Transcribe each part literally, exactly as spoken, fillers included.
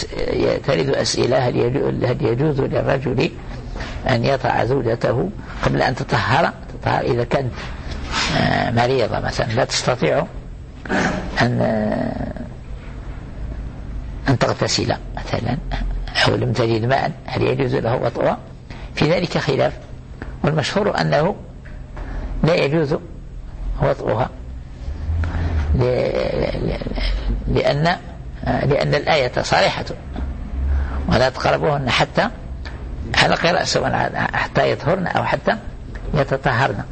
ترد أسئلة: هل يجوز للرجل أن يطع زوجته قبل أن تطهر تطهر إذا كانت مريضة مثلا لا تستطيع أن أن تغتسل مثلا أو لم تجد ماء، هل يجوز له وطئها؟ في ذلك خلاف، والمشهور أنه لا يجوز وطئها، لأن لأن الآية صريحة: ولا تقربوهن حتى حلق رأسهن حتى يطهرن أو حتى يتطهرن.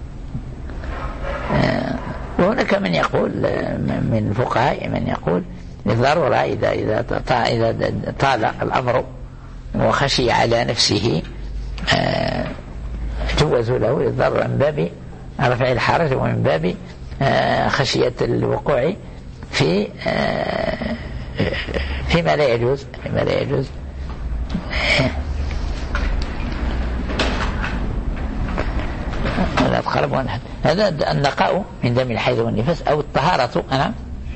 وهناك من يقول من الفقهاء من يقول للضرورة إذا إذا إذا طال الأمر وخشي على نفسه جوزوا له للضرورة من باب رفع الحرج ومن باب خشية الوقوع في فيما لا يجوز فيما لا يجوز لا تقربوا. هذا النقاء من دم الحيض والنفاس أو الطهارة. أنا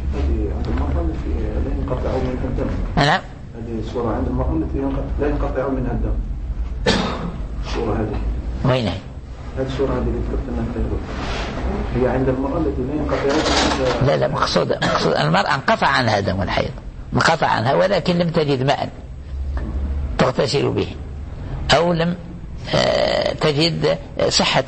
نعم هذه الصورة عند المرأة التي لا ينقطع منها الدم. الصورة هذه وين هي؟ هذه الصورة هذه اللي ذكرت أنها هي عند المرأة التي لا ينقطع. لا لا مقصود مقصود المرأة انقطع عنها دم الحيض، انقطع عنها ولكن لم تجد ماء تغتسل به، أو لم تجد صحة،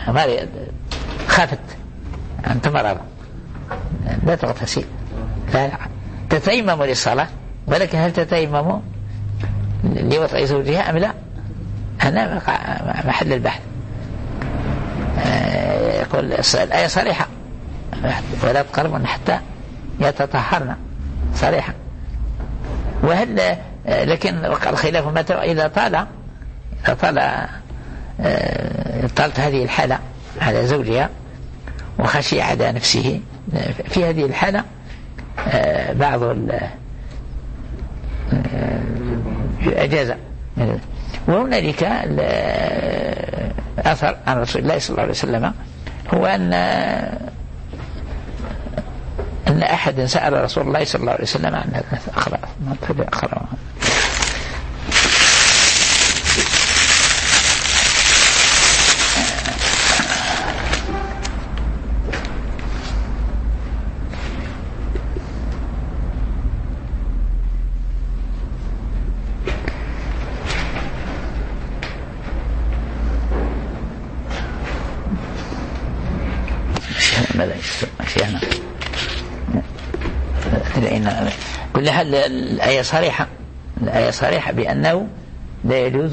خافت أن تمرض لا تغتسل، لا تتيمم للصلاة، ولكن هل تتيمم لوطئ زوجها أم لا؟ هذا محل البحث. يقول الآية صريحة: ولا تقربن حتى يتطهرن، صريحة. وهل لكن وقع الخلاف متى إذا طال إذا طال طالت هذه الحالة على زوجها وخشي على نفسه، في هذه الحالة بعض الأجازة. وهنالك أثر عن رسول الله صلى الله عليه وسلم هو أن أن أحد سأل رسول الله صلى الله عليه وسلم عن هذا. أقرأ أقرأ كل حال الآية صريحة الآية صريحة بأنه لا يجوز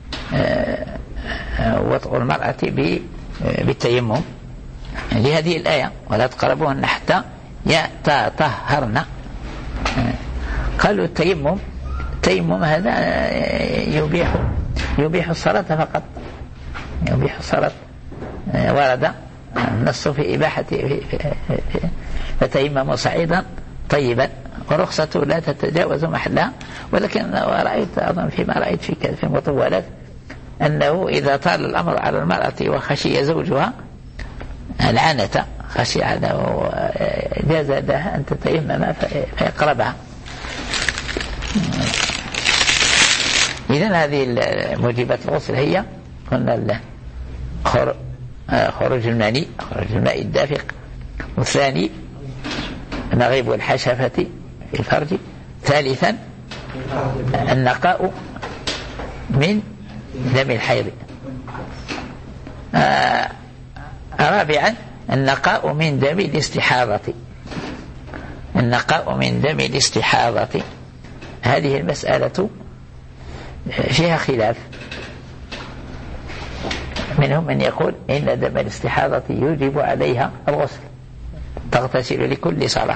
وطئ المرأة بالتيمم لهذه الآية: ولا تقربوهن حتى يتطهرن. قالوا التيمم التيمم هذا يبيح يبيح الصلاة فقط، يبيح الصلاة. ورد النص في إباحة فتيمموا صعيدا طيبا، ورخصة لا تتجاوز محلها. ولكن رأيت أظن فيما رأيت في في مطولات أنه إذا طال الأمر على المرأة وخشي زوجها العنة، خشي أنه جاز لها أن تتيمم فيقربها. إذن هذه موجبات الغسل هي قلنا خروج المني، خروج الماء الدافق، والثاني نغيب الحشفة في الفرج، ثالثا النقاء من دم الحيض، آه رابعا النقاء من دم الاستحاضة. النقاء من دم الاستحاضة هذه المسألة فيها خلاف، منهم من يقول إن دم الاستحاضة يجب عليها الغسل، تغتسل لكل صلاة.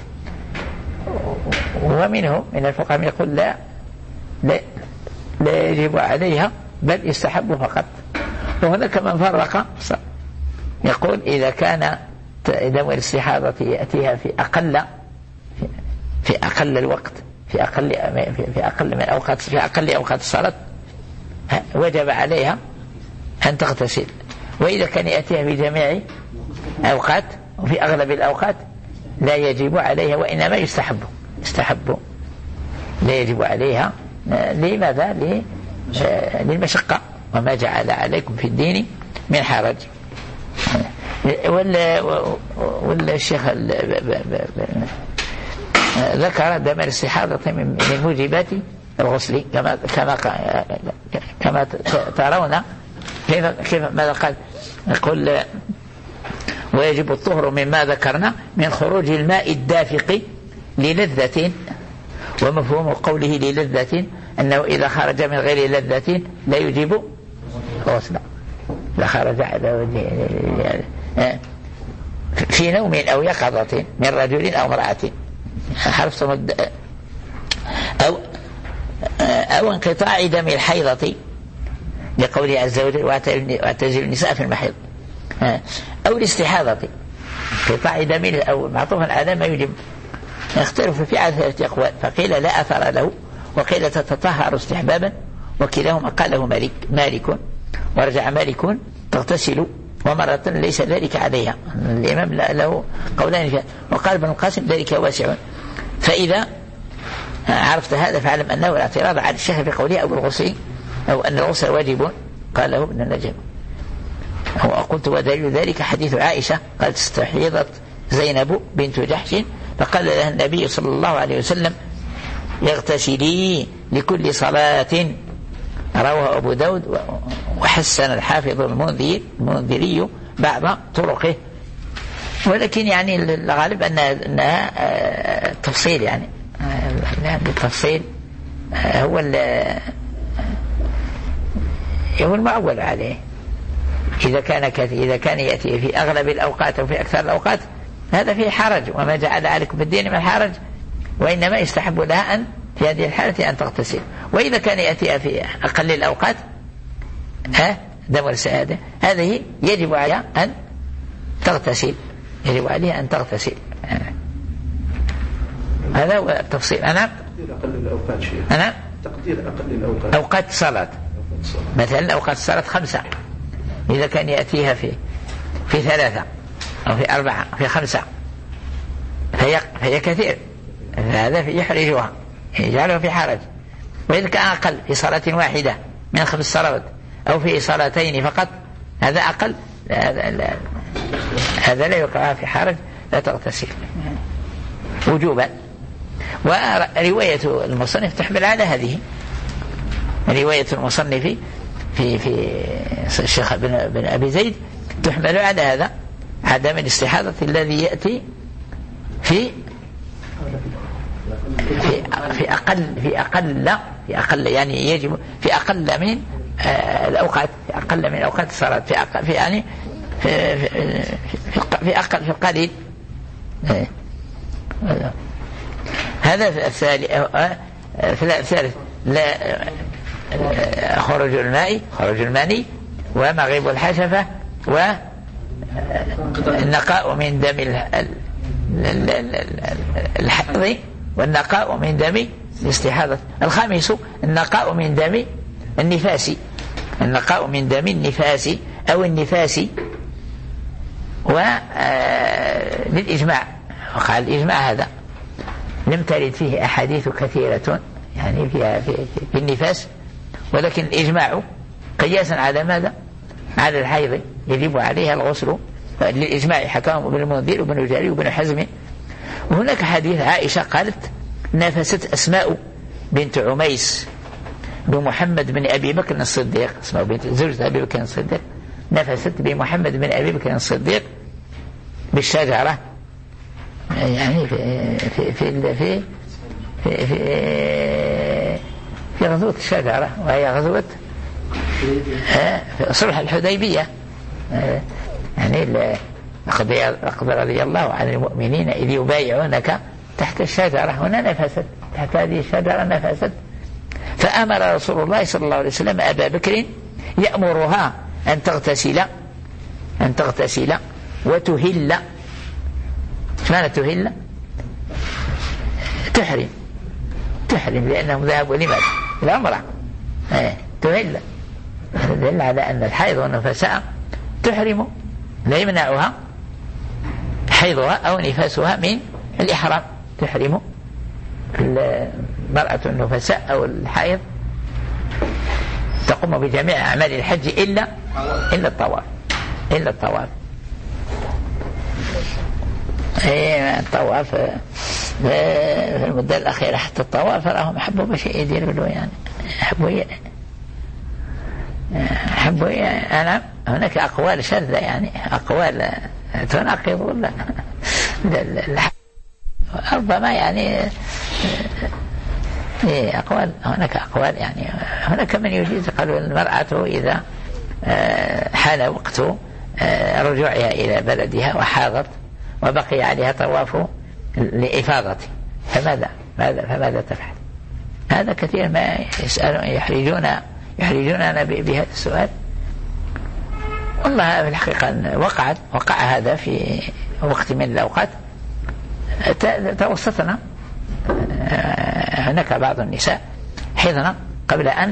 ومنهم من الفقهاء يقول لا لا, لا يجب عليها بل يستحب فقط. وهناك من فرق يقول إذا كان دم الاستحاضة يأتيها في أقل في أقل الوقت في أقل في أقل من أوقات في أقل أوقات الصلاة وجب عليها أن تغتسل، وإذا كان يأتيها في جميع أوقات وفي أغلب الأوقات لا يجب عليها وإنما يستحب يستحب لا يجب عليها. لماذا؟ للمشقة، وما جعل عليكم في الدين من حرج. ولا ولا الشيخ ذكر دم الاستحاضة من موجبات الغسل كما كما كما ترون. كيف كيف ماذا قال؟ يقول ويجب الطهر مما ذكرنا من خروج الماء الدافق للذة. ومفهوم قوله للذة أنه إذا خرج من غير لذة لا يجب غسلا، لا خرج على وجه في نوم أو يقظة من رجل أو امرأة حرص أو أو انقطاع دم الحيضة لقوله عز وجل واعتزلوا النساء في المحيض، أو الاستحاضة انقطاع دم أو معطوفا على ما يجب. يختلف في ثلاثة أقوال، فقيل لا أثر له، وقيل تتطهر استحبابا، وكلاهما قاله مالك مالك ورجع مالك تغتسل ومرة ليس ذلك عليها. الإمام له قولان فيها، وقال ابن القاسم ذلك واسع. فإذا عرفت هذا فاعلم أنه الاعتراض على الشيخ في قوله أو الغسل أو أن الغسل واجب، قاله ابن النجم. وقلت ودليل ذلك حديث عائشة قالت استحيضت زينب بنت جحش فقال لها النبي صلى الله عليه وسلم يغتسلي لكل صلاة، رواه أبو داود وحسن الحافظ المنذري المنذري بعض طرقه. ولكن يعني الغالب أنها تفصيل، يعني بالتفصيل هو هو المعول عليه. إذا كان إذا كان يأتي في أغلب الأوقات أو في أكثر الأوقات هذا فيه حرج، وما جعل عليكم في الدين من حرج، وإنما يستحب لها أن في هذه الحالة أن تغتسل. وإذا كان يأتي في أقل الأوقات ها دم السعادة هذه يجب عليها أن تغتسل، يجب عليها أن تغتسل. هذا هو التفصيل. أنا أقل الأوقات شيء. أنا تقدير أقل الأوقات. أوقات الصلاة مثلا أوقات الصلاة خمسة، إذا كان يأتيها في في ثلاثة أو في أربعة في خمسة فهي فهي كثير، هذا يحرجها يجعله في حرج. وإذا كان أقل في صلاة واحدة من خمس صلوات أو في صلاتين فقط هذا أقل، هذا لا, هذا لا يقع في حرج، لا تغتسل وجوبا. ورواية المصنف تحمل على هذه، رواية المصنف في في الشيخ بن, بن أبي زيد تحمل على هذا عدم الاستحاضة الذي يأتي في في في أقل في أقل في أقل يعني يجب في أقل من آه الأوقات، في أقل من أوقات الصلاة، في أقل في يعني في في, في, في أقل في القليل. هذا الثالث. الثالث لا خروج الماء خروج الماني ومغيب الحشفة والنقاء من دم الحيض والنقاء من دم الاستحاضة. الخامس النقاء من دم النفاس، النقاء من دم النفاس أو النفاس. وللإجماع، وقال الإجماع هذا لم ترد فيه أحاديث كثيرة يعني فيها في, في النفاس، ولكن الإجماع قياسا على ماذا؟ على الحيض يجب عليها الغسل. للإجماع حكام ابن المنذر وابن الجاري وابن حزم. وهناك حديث عائشة قالت نافست أسماء بنت عميس بمحمد بن أبي بكر الصديق، أسماء بنت زوجة أبي بكر الصديق، نافست بمحمد بن أبي بكر الصديق بالشجرة، يعني في في في في في, في, في غزوة الشجرة، وهي غزوة في صلح الحديبية. يعني لقد رضي الله عن المؤمنين إذ يبايعونك تحت الشجرة، هنا نفست تحت هذه الشجرة نفست. فأمر رسول الله صلى الله عليه وسلم أبا بكر يأمرها أن تغتسل أن تغتسل وتهل. ماذا تهل؟ تحرم تحرم لأنهم ذهبوا لماذا؟ العمرة. تهل دل على أن الحيض والنفساء تحرم، لا يمنعها حيضها أو نفاسها من الإحرام، تحرم المرأة النفساء أو الحائض تقوم بجميع أعمال الحج إلا إلا الطواف إلا الطواف إيه الطواف في المدة الأخيرة حتى الطواف راهم حبوا بشيء يديروا له يعني حبوا حبوا أنا هناك أقوال شاذة يعني أقوال تناقض ولا ربما يعني إيه أقوال هناك أقوال يعني هناك من يجيز قالوا المرأة إذا حان وقت رجوعها إلى بلدها وحاضت وبقي عليها طواف لإفاضة فماذا ماذا فماذا تفعل؟ هذا كثير ما يسألون يحرجون يحرجوننا بهذا السؤال. والله في الحقيقة وقعت وقع هذا في وقت من الأوقات توسطنا هناك بعض النساء حضن قبل أن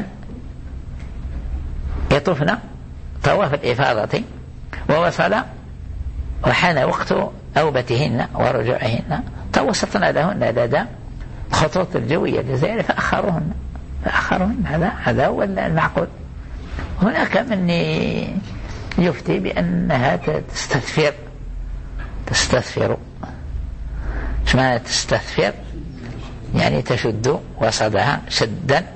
يطوفن طواف الإفاضة ووصل وحان وقت أوبتهن ورجوعهن توسطنا لهن لدى خطوط الجوية الجزائرية فأخرهن فأخرهن هذا هذا هو المعقول. هناك من يفتي بأنها تستثفر تستثفر ايش معنى تستثفر؟ يعني تشد وصدها شدا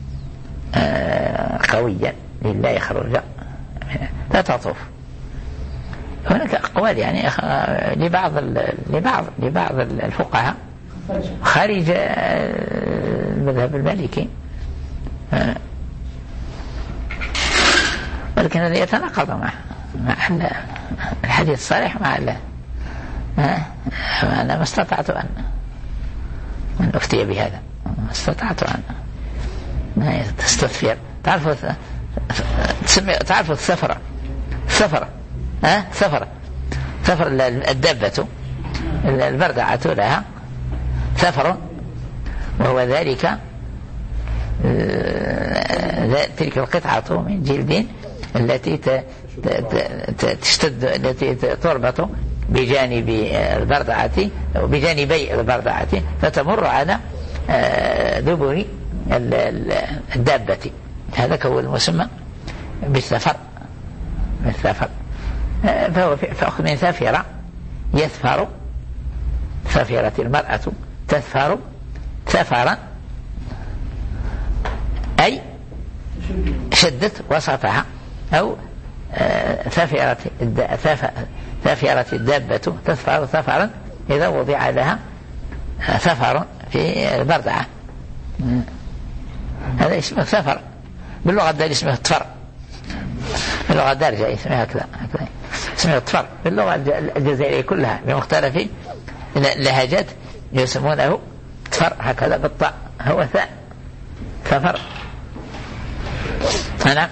قويا لله يخرج لا تطوف. هناك أقوال يعني لبعض لبعض لبعض الفقهاء خارج المذهب المالكي ولكن هذا يتناقض مع مع الحديث الصريح مع الله. أنا ما استطعت أن من أفتي بهذا ما استطعت أن ما تستثفر. تعرفوا تعرفوا السفرة السفرة ها سفرة سفر الدابة البردعة لها سفر وهو ذلك تلك القطعة من جلد التي تشتد التي تربط بجانب البردعة بجانبي البردعة فتمر على دبر الدابة. هذا هو المسمى بالسفر بالسفر. فهو فأخذ من ثافرة يثفر ثافرة المرأة تثفر ثفرا أي شدت وسطها أو ثافرة ثافرة الدابة تثفر ثفرا إذا وضع لها ثفر في البردعة. هذا اسمه ثفر باللغة الدارجة اسمه الطفر باللغة الدارجة اسمها كذا اسمه الطفر باللغة الجزائرية كلها بمختلف اللهجات يسمونه طفر هكذا بالطاء هو ثاء ثفر. أنا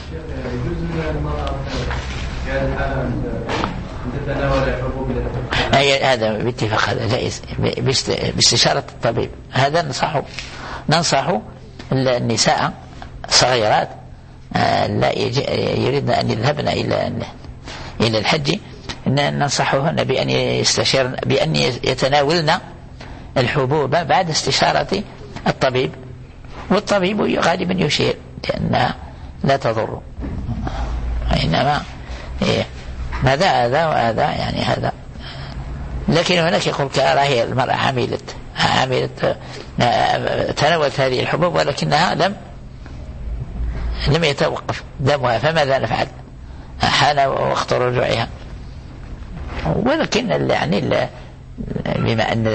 أي هذا باتفاق هذا جائز باستشارة الطبيب. هذا ننصح ننصح النساء الصغيرات لا يريدن أن يذهبن إلى إلى الحج إن ننصحهن بأن يستشيرن بأن يتناولن الحبوب بعد استشارة الطبيب والطبيب غالبا يشير لأنها لا تضر وإنما إيه هذا هذا وهذا يعني هذا. لكن هناك يقول كراهية المرأة عميلة عميلة تناولت هذه الحبوب ولكنها لم لم يتوقف دمها فماذا نفعل؟ حان وقت رجوعها. ولكن يعني بما أن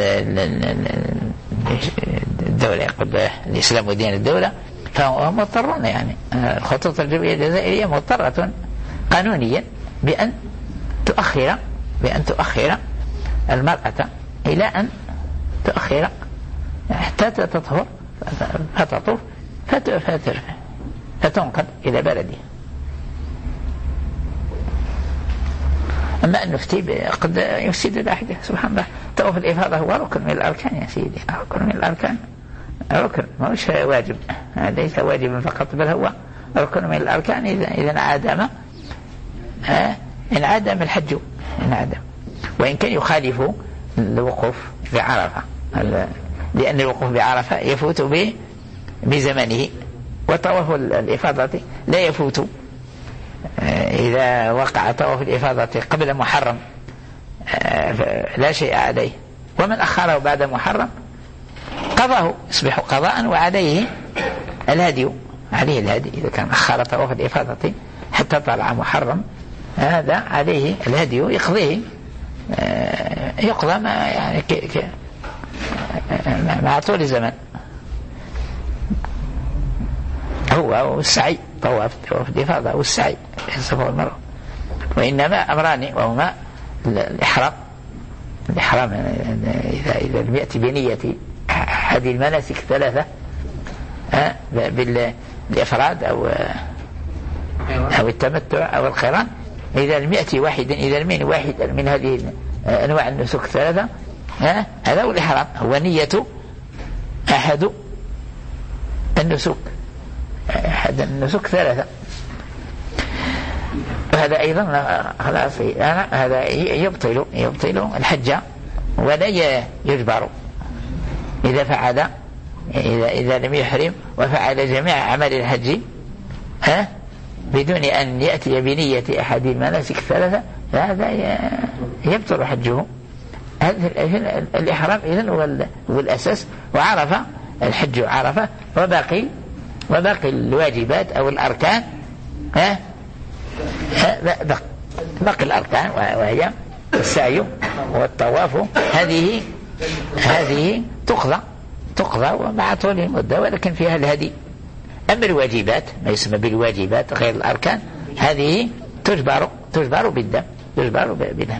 الدولة يقول الإسلام ودين الدولة فهم مضطرون يعني الخطوط الجوية الجزائرية مضطرة قانونيا بأن تؤخر بأن تؤخر المرأة إلى أن تؤخر حتى تطهر فتطوف فتنقل إلى بلدها. أما أن نفتي قد يفسد الأحداث سبحان الله. طواف الإفاضة هو ركن من الأركان يا سيدي ركن من الأركان ركن مش واجب ليس واجبا فقط بل هو ركن من الأركان. إذا إذا انعدم انعدم الحج انعدم وإن كان يخالف الوقوف بعرفة لأن الوقوف بعرفة يفوت به بزمنه، وطواف الإفاضة لا يفوت إذا وقع طواف الإفاضة قبل محرم لا شيء عليه، ومن أخره بعد محرم قضاه يصبح قضاء وعليه الهدي، عليه الهدي إذا كان أخر طواف الإفاضة حتى طلع محرم هذا عليه الهدي يقضيه، يقضى ما يعني ك ك مع طول الزمن. هو والسعي طواف طواف الإفاضة والسعي الصفا والمروة، وإنما أمران وهما الإحرام الإحرام إذا إذا لم يأتي بنية هذه المناسك ثلاثة بالإفراد أو أو التمتع أو القران، إذا لم يأتي واحدا إذا لم يأتي واحد من هذه أنواع النسك الثلاثة هذا هو الإحرام، هو نية أحد النسك أحد النسك ثلاثة. وهذا أيضا خلاص هذا يبطل يبطل الحج ولا يجبر إذا فعل إذا إذا لم يحرم وفعل جميع عمل الحج ها بدون أن يأتي بنية أحد المناسك الثلاثة هذا يبطل حجه. هذا الإحرام إذن هو الأساس، وعرفة الحج عرفة، وباقي وباقي الواجبات أو الأركان ها باقي الأركان وهي السعي والطواف هذه هذه تقضى تقضى ومع طول المدة ولكن فيها الهدي. أما الواجبات ما يسمى بالواجبات غير الأركان هذه تجبر تجبر بالدم تجبر بالدم.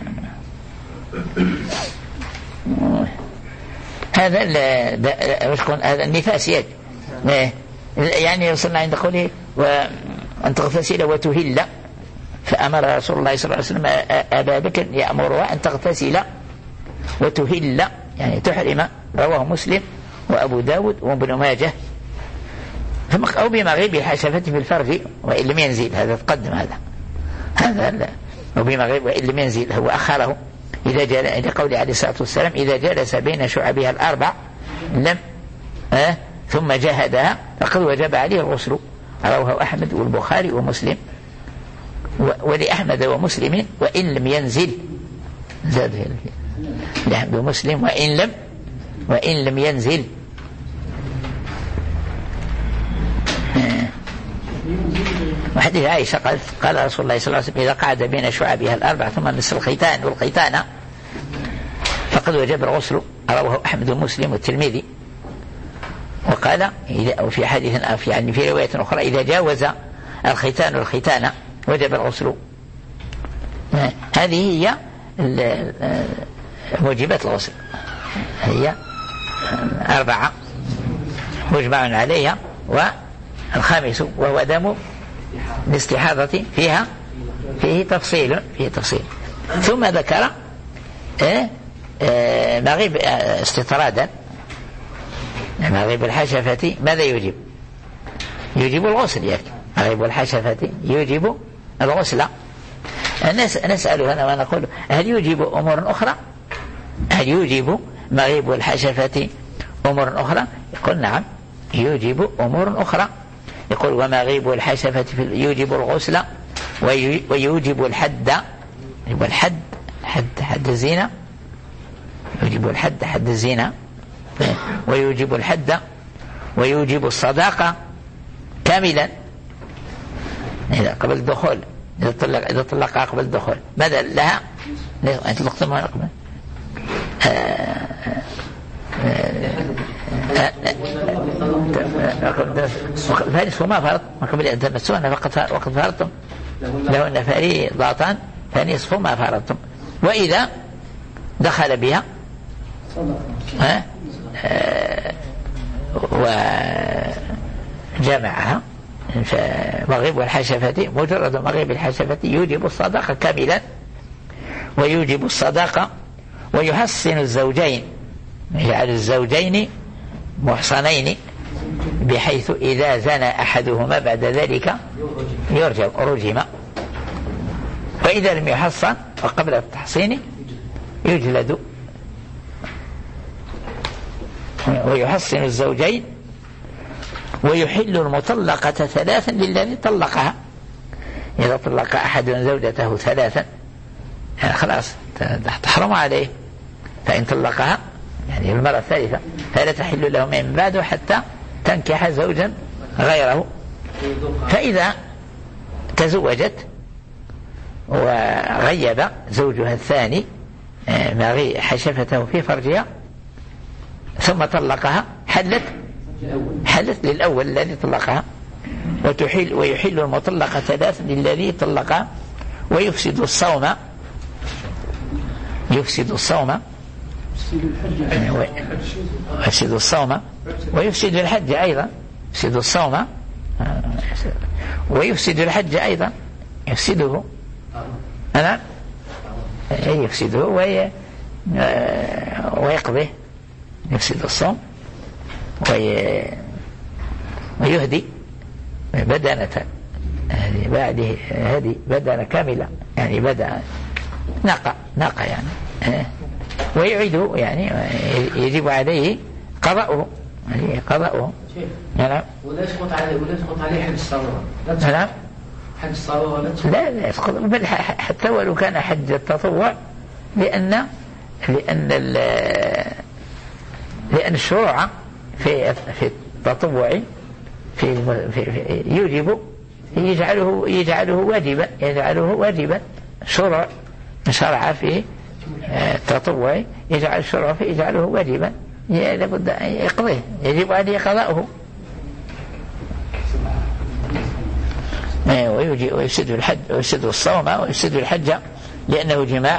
هذا هذا النفاس يد يعني وصلنا عند قوله وأن تغتسل وتهل، فأمر رسول الله صلى الله عليه وسلم أبا بكر يأمرها أن تغتسل وتهل يعني تحرم، رواه مسلم وأبو داود وابن ماجه. أو بمغيب الحشفة في الفرج وإن لم ينزل، هذا تقدم هذا هذا أو بمغيب وإن لم ينزل هو أخره إذا جاء لقول عليه الصلاة والسلام إذا جلس بين شعبها الأربع لم آه ثم جاهدها فقد وجب عليه الغسل، رواه أحمد والبخاري ومسلم ولأحمد ومسلم وإن لم ينزل، زاد لأحمد ومسلم وإن لم وإن لم ينزل. وحديث عائشة قال قال رسول الله صلى الله عليه وسلم إذا قعد بين شعبها الأربع ثم مس الخيتان والخيتان فقد وجب الغسل، رواه أحمد ومسلم والترمذي. وقال أو في حديث في يعني في رواية أخرى إذا جاوز الخيتان والخيتان وجب الغسل. هذه هي موجبات الغسل، هي أربعة مجمع عليها، والخامس وهو دم الاستحاضة فيها فيه تفصيل فيه تفصيل ثم ذكر إيه إيه مغيب استطرادا. مغيب الحشفة ماذا يجب؟ يجب الغسل، يعني مغيب الحشفة يجب الغسل. نسأل هنا ونقول هل يجب أمور أخرى؟ هل يجب مغيب الحشفة أمور أخرى؟ يقول نعم يجب أمور أخرى. يقول ومغيب الحشفة يوجب الغسل ويوجب الحد، والحد حد حد الزنا، يوجب الحد حد الزنا ويوجب الحد ويوجب الصداقة كاملا إذا قبل الدخول، إذا طلق إذا طلقها قبل الدخول ماذا لها؟ أنت طلقتها قبل فارس وما فرض ما قبل أن تمسونا وقد فرضتم لهن فريضتان فنصف ما فرضتم. وإذا دخل بها ها وجمعها فمغيب الحشفة مجرد مغيب الحشفة يوجب الصداقة كاملا ويوجب الصداقة ويحسن الزوجين، يجعل الزوجين محصنين بحيث إذا زنى أحدهما بعد ذلك يرجم رجم، وإذا لم يحصن وقبل التحصين يجلد. ويحصن الزوجين ويحل المطلقة ثلاثا للذي طلقها. إذا طلق أحد زوجته ثلاثا يعني خلاص تحرم عليه، فإن طلقها يعني المرة الثالثة فلا تحل له من بعده حتى تنكح زوجا غيره. فإذا تزوجت وغيب زوجها الثاني ما حشفته في فرجها ثم طلقها حلت حلت للأول الذي طلقها. وتحل ويحل المطلقة ثلاث للذي طلقها ويفسد الصوم يفسد الصوم ويفسد الصوم ويفسد الحج أيضا يفسد الصوم ويفسد الحج أيضا يفسده أنا يفسده وي ويقضيه يفسد الصوم وي ويهدي بدنة هذه بعده هذه بدنة كاملة يعني بدأ ناقة ناقة يعني ويعيده يعني يجب عليه قضاؤه يعني قضاؤه. نعم. ولا يسقط عليه ولا يسقط عليه حج الصلاة. نعم. حج الصلاة ولا لا لا يسقط بل حتى ولو كان حج التطوع لأن لأن لأن الشروع في في التطوع في, في, في يجب يجعله يجعله واجبا يجعله واجبا. شرع شرع في التطوع يجعل الشرع في يجعله واجبا لابد أن يقضيه يجب عليه قضاؤه. ويفسد الحج ويفسد الصوم ويفسد الحج لأنه جماع.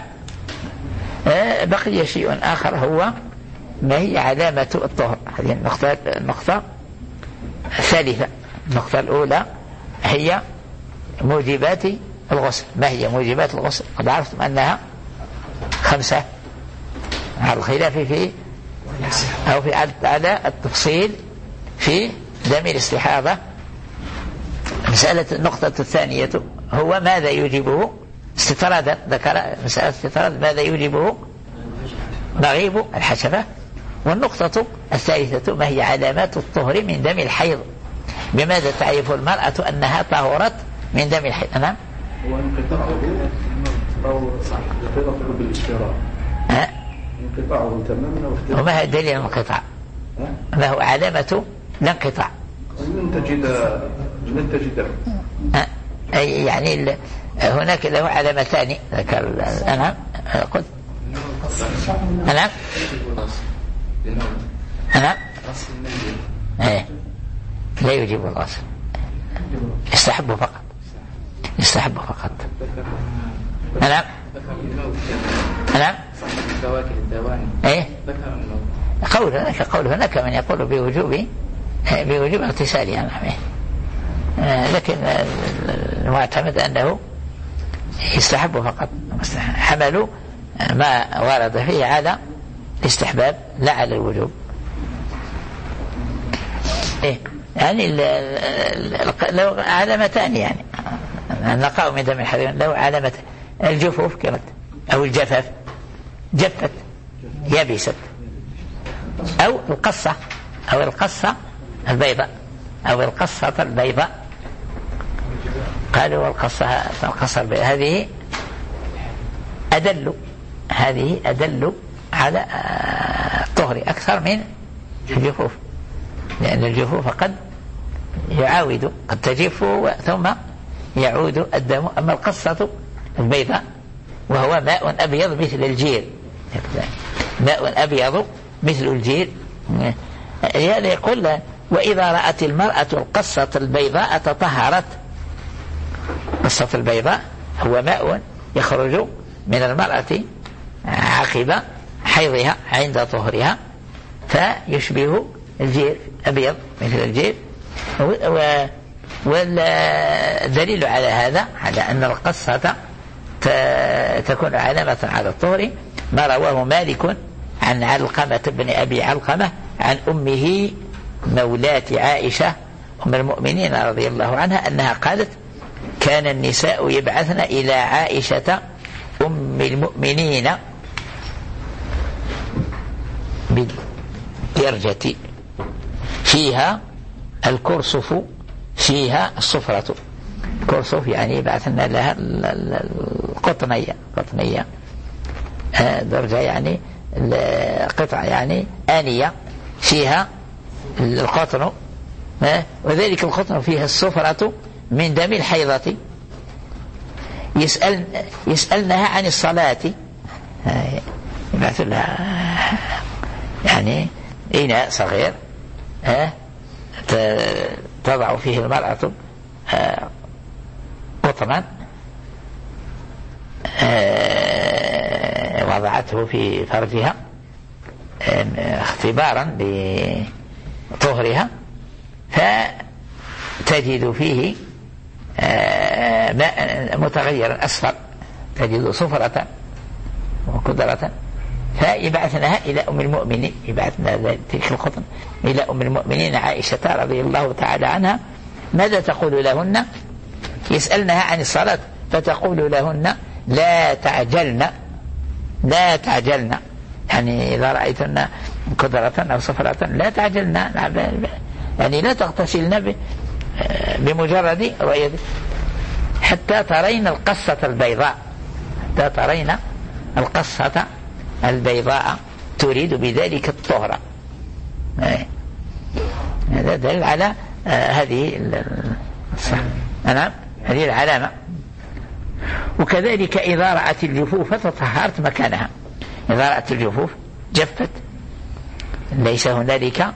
بقي شيء آخر هو ما هي علامة الطهر. هذه النقطة النقطة الثالثة. النقطة الأولى هي موجبات الغسل. ما هي موجبات الغسل؟ قد عرفتم أنها خمسة على الخلاف في أو في على التفصيل في دم الاستحاضة. مسألة النقطة الثانية هو ماذا يوجبه استطرادا. ذكر مسألة استطراد ماذا يوجبه مغيب الحشفة. والنقطة الثالثة ما هي علامات الطهر من دم الحيض. بماذا تعرف المرأة أنها طهرت من دم الحيض؟ نعم. هو انقطاعه أو انقطاعه بالاشتراك انقطاعه تماما. وما هو دليل الانقطاع؟ ما هو علامة الانقطاع؟ لن تجد لن تجد يعني هناك له علامتان ذكر. أنا قلت أنا أنا إيه لا يجيب الغسل يستحب فقط يستحب فقط. أنا أنا إيه قول هناك قول هناك من يقول بوجوب بوجوب اغتسالها. لكن المعتمد أنه يستحب فقط. حملوا ما ورد فيه على الاستحباب لا على الوجوب. إيه يعني لو علامتان يعني النقاء من دم الحيض لو علامة الجفوف كانت أو الجفاف جفت يبست أو القصة أو القصة البيضاء أو القصة البيضاء. قالوا القصة القصة البيضاء هذه أدل هذه أدل على الطهر أكثر من الجفوف لأن الجفوف قد يعاود قد تجف ثم يعود الدم. أما القصة البيضاء وهو ماء أبيض مثل الجير ماء أبيض مثل الجير. لهذا يقول وإذا رأت المرأة القصة البيضاء تطهرت. القصة البيضاء هو ماء يخرج من المرأة عقب حيضها عند طهرها فيشبه الجير أبيض مثل الجير. والدليل على هذا على أن القصة تكون علامة على الطهر ما رواه مالك عن علقمة بن أبي علقمة عن أمه مولاة عائشة أم المؤمنين رضي الله عنها أنها قالت كان النساء يبعثن إلى عائشة أم المؤمنين الجرجة فيها الكرسف فيها الصفرة. كرسف يعني بعثنا لها القطنية قطنية درجة يعني قطعة يعني آنية فيها القطن، وذلك القطن فيها الصفرة من دم الحيضة. يسأل يسألنها عن الصلاة، يبعث لها يعني إناء صغير تضع فيه المرأة قطنا وضعته في فرجها اختبارا لطهرها، فتجد فيه ماء متغيرا أصفر، تجد صفرة وكدرة، فيبعثناها إلى أم المؤمنين، يبعثنا تلك القطن إلى أم المؤمنين عائشة رضي الله تعالى عنها. ماذا تقول لهن؟ يسألنها عن الصلاة فتقول لهن لا تعجلن لا تعجلن، يعني إذا رأيتن كدرة أو صفرة لا تعجلن، يعني لا تغتسلن بمجرد رؤية حتى ترين القصة البيضاء، حتى ترين القصة البيضاء تريد بذلك الطهر. هذا دل على هذه نعم هذه العلامة. وكذلك إذا رأت الجفوف تطهرت مكانها، إذا رأت الجفوف جفت ليس هنالك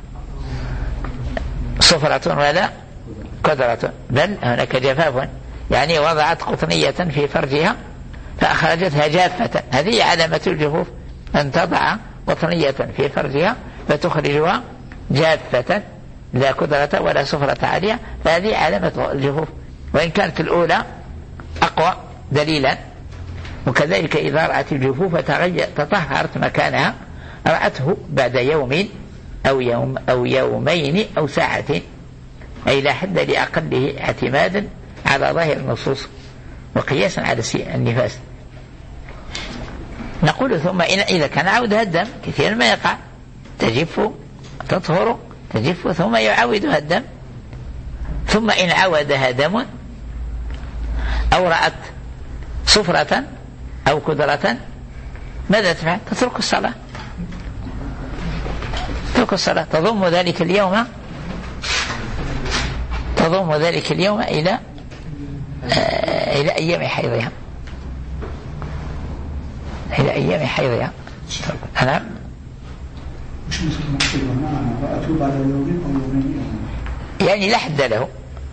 صفرة ولا كدرة، بل هناك جفاف، يعني وضعت قطنية في فرجها فأخرجتها جافة. هذه علامة الجفوف، أن تضع قطنية في فرجها فتخرجها جافة لا كدرة ولا صفرة عليها، فهذه علامة الجفوف، وإن كانت الأولى أقوى دليلا. وكذلك إذا رأت الجفوف تطهرت مكانها، رأته بعد يوم أو يوم أو يومين أو ساعتين، أي لا حد لأقله اعتمادا على ظاهر النصوص وقياسا على النفاس. نقول ثم إذا كان عودها الدم كثيرا ما يقع، تجف تطهر تجف ثم يعودها الدم، ثم إن عودها دم أو رأت صفرة أو كدرة ماذا تفعل؟ تترك الصلاة، تترك الصلاة، تضم ذلك اليوم تضم ذلك اليوم إلى آه إلى أيام حيضها، إلى أيام حيضها. أنا مش مشكلة أنا رأته بعد يومين أو يومين، يعني لا حد له،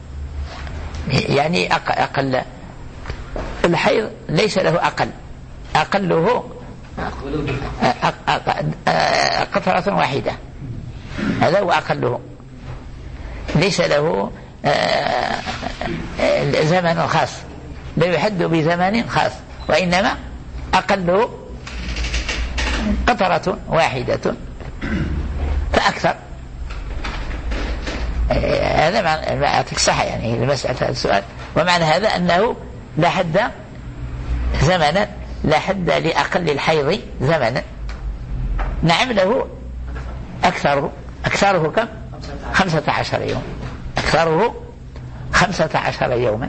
يعني أقل الحيض ليس له أقل، أقله قطرة واحدة، هذا هو أقله، ليس له زمن خاص، لا يحد بزمن خاص، وإنما أقله قطرة واحدة فأكثر. هذا ما أعطيك صح يعني لمسألة هذا السؤال. ومعنى هذا أنه لا حد زمنا، لا حد لأقل الحيض زمنا. نعم له أكثره، أكثره كم؟ خمسة عشر يوم، أكثره خمسة عشر يوما.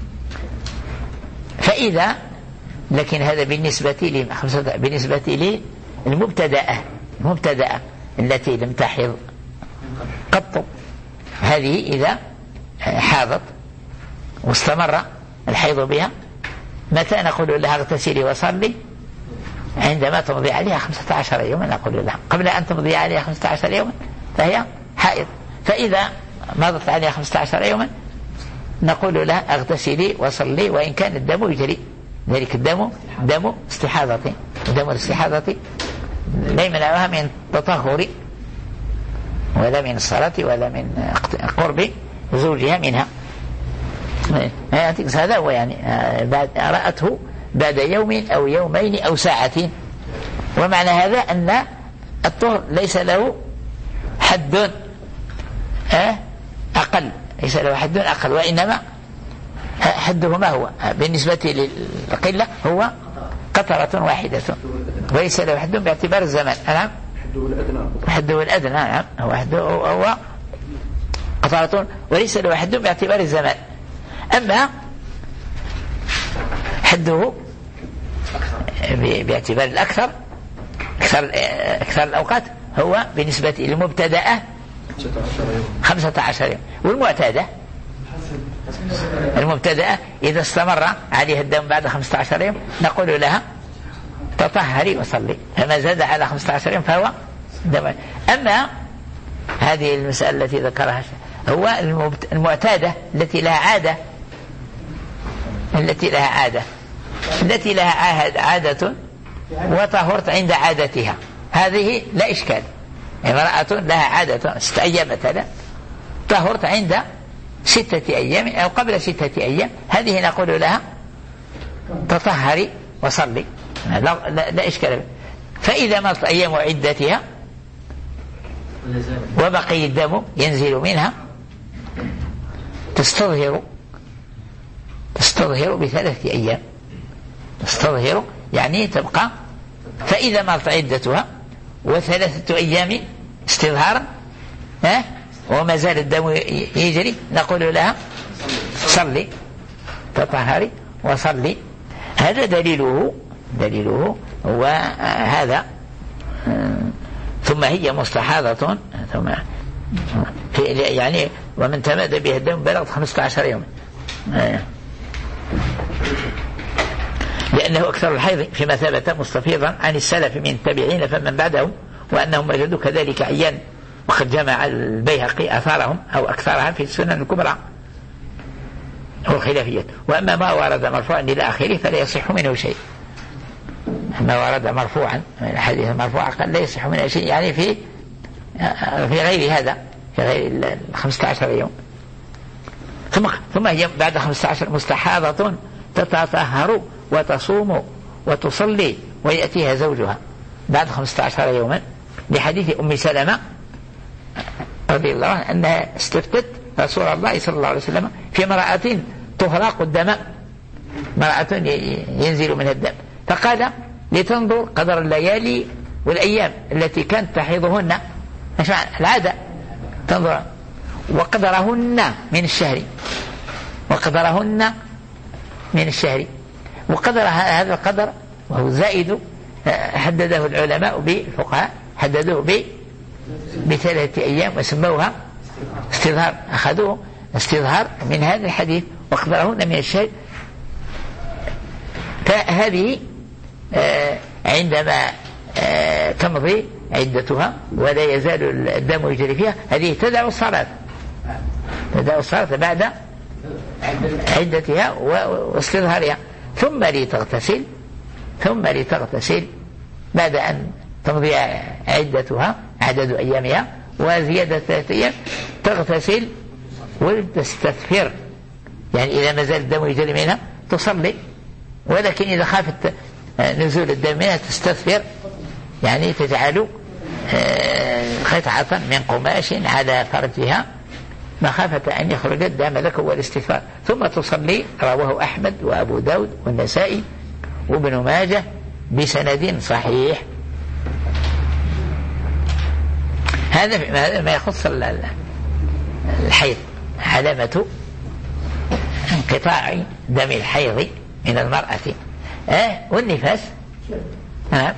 فإذا لكن هذا بالنسبة لي بالنسبة لي المبتدأة المبتدأة التي لم تحض قط، هذه إذا حاضت واستمر الحيض بها، متى نقول لها اغتسلي وصلي؟ عندما تمضي عليها خمسة عشر يوما نقول لها، قبل أن تمضي عليها خمسة عشر يوما فهي حائض. فإذا مضت عليها خمسة عشر يوما نقول لها اغتسلي وصلي، وإن كان الدم يجري، ذلك الدم دم استحاضة، دم الاستحاضة لا يمنعها من التطهر ولا من الصلاة ولا من قرب زوجها منها. هذا هو يعني بعد رأته بعد يوم أو يومين أو ساعتين. ومعنى هذا أن الطهر ليس له حد أقل، ليس له حد أقل، وإنما حده ما هو بالنسبة للقلة هو قطرة واحدة، وليس له حد باعتبار الزمان. نعم حده الأدنى. نعم هو حده هو قطرة وليس له حد باعتبار الزمان. أما حده باعتبار الأكثر أكثر, أكثر الأوقات هو بالنسبة للمبتدأة خمسة عشر يوم. والمعتادة المبتدأة إذا استمر عليها الدم بعد خمسة عشر يوم نقول لها تطهري وصلي، فما زاد على خمسة عشر يوم فهو دم. أما هذه المسألة التي ذكرها هو المعتادة التي لها عادة التي لها عادة التي لها عادة وطهرت عند عادتها، هذه لا إشكال. امرأة لها عادة ستة أيام مثلا طهرت عند ستة أيام أو قبل ستة أيام، هذه نقول لها تطهري وصلي، لا, لا, لا إشكال. فإذا مرت أيام عدتها وبقي الدم ينزل منها تستظهر تستظهر بثلاثة أيام تستظهر يعني تبقى. فإذا مرت عدتها وثلاثة أيام استظهارا ها وما زال الدم يجري نقول لها صلي تطهري وصلي. هذا دليله دليله هو هذا. ثم هي مستحاضة ثم يعني ومن تمادى بها الدم بلغت خمسة عشر يوما، لأنه أكثر الحيض فيما ثبت مستفيضا عن السلف من التابعين فمن بعدهم وأنهم وجدوا كذلك عيان، وقد جمع البيهقي آثارهم أو أكثرها في السنن الكبرى والخلافية. وأما ما ورد مرفوعا إلى آخره فلا يصح منه شيء. ما ورد مرفوعا الحديث المرفوع قال لا يصح منه شيء يعني في في غير هذا في غير خمسة عشر يوم. ثم ثم هي بعد خمسة عشر مستحاضة تتطهر وتصوم وتصلي ويأتيها زوجها بعد خمسة عشر يوما، لحديث أم سلمة رضي الله عنها أنها استفتت رسول الله صلى الله عليه وسلم في امرأة تهراق الدم، امرأة ينزل منها الدم، فقال لتنظر قدر الليالي والأيام التي كانت تحيضهن العادة تنظر وقدرهن من الشهر وقدرهن من الشهر وقدر هذا القدر وهو زائد حدده العلماء بالفقهاء حددوه ب بثلاثة أيام وسموها استظهار، أخذوه استظهار من هذا الحديث وقدرهن من الشهر. فهذه عندما تمضي عدتها ولا يزال الدم يجري فيها هذه تدع الصلاة تدع الصلاة بعد عدتها واستظهارها ثم لتغتسل ثم لتغتسل بعد أن تمضي عدتها عدد أيامها وزيادة ثلاثة أيام تغتسل وتستثفر، يعني إذا ما زال الدم يجري منها تصلي، ولكن إذا خافت نزول الدم منها تستثفر، يعني تجعل قطعة من قماش على فرجها مخافة أن يخرج الدم لك والاستغفار، ثم تصلي. رواه أحمد وأبو داود والنسائي وابن ماجه بسند صحيح. هذا ما يخص الحيض، علامة انقطاع دم الحيض من المرأة. آه والنفاس نعم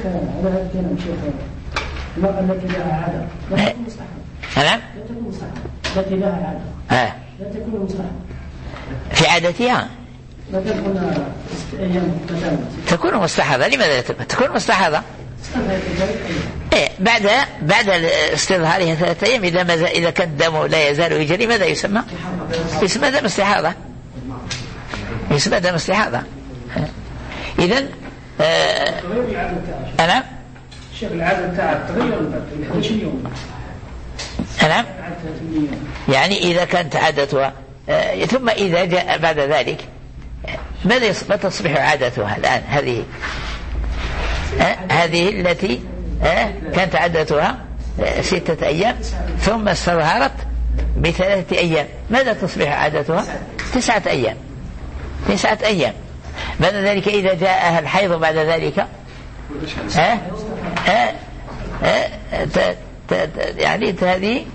المرأة التي لها عادة لا تكون مستحبة نعم لا تكون مستحبة التي لها عادة آه. لا تكون مستحبة في عادتها لا تكون أيام متتابعة تكون مستحاضة. لماذا تكون مستحاضة؟ إيه بعد بعد استظهارها ثلاثة أيام إذا ما إذا كان الدم لا يزال يجري ماذا يسمى؟ يسمى دم استحاضة، يسمى دم استحاضة. إذن آه أنا الشيخ العادة بتاعت تغير احدى عشر يوم أنا يعني إذا كانت عادتها آه ثم إذا جاء بعد ذلك ماذا تصبح عادتها الآن؟ هذه آه هذه التي آه كانت عادتها آه ستة أيام ثم استظهرت بثلاثة أيام، ماذا تصبح عادتها؟ تسعة أيام تسعة أيام. بعد ذلك إذا جاءها الحيض بعد ذلك آه آه يعني هذه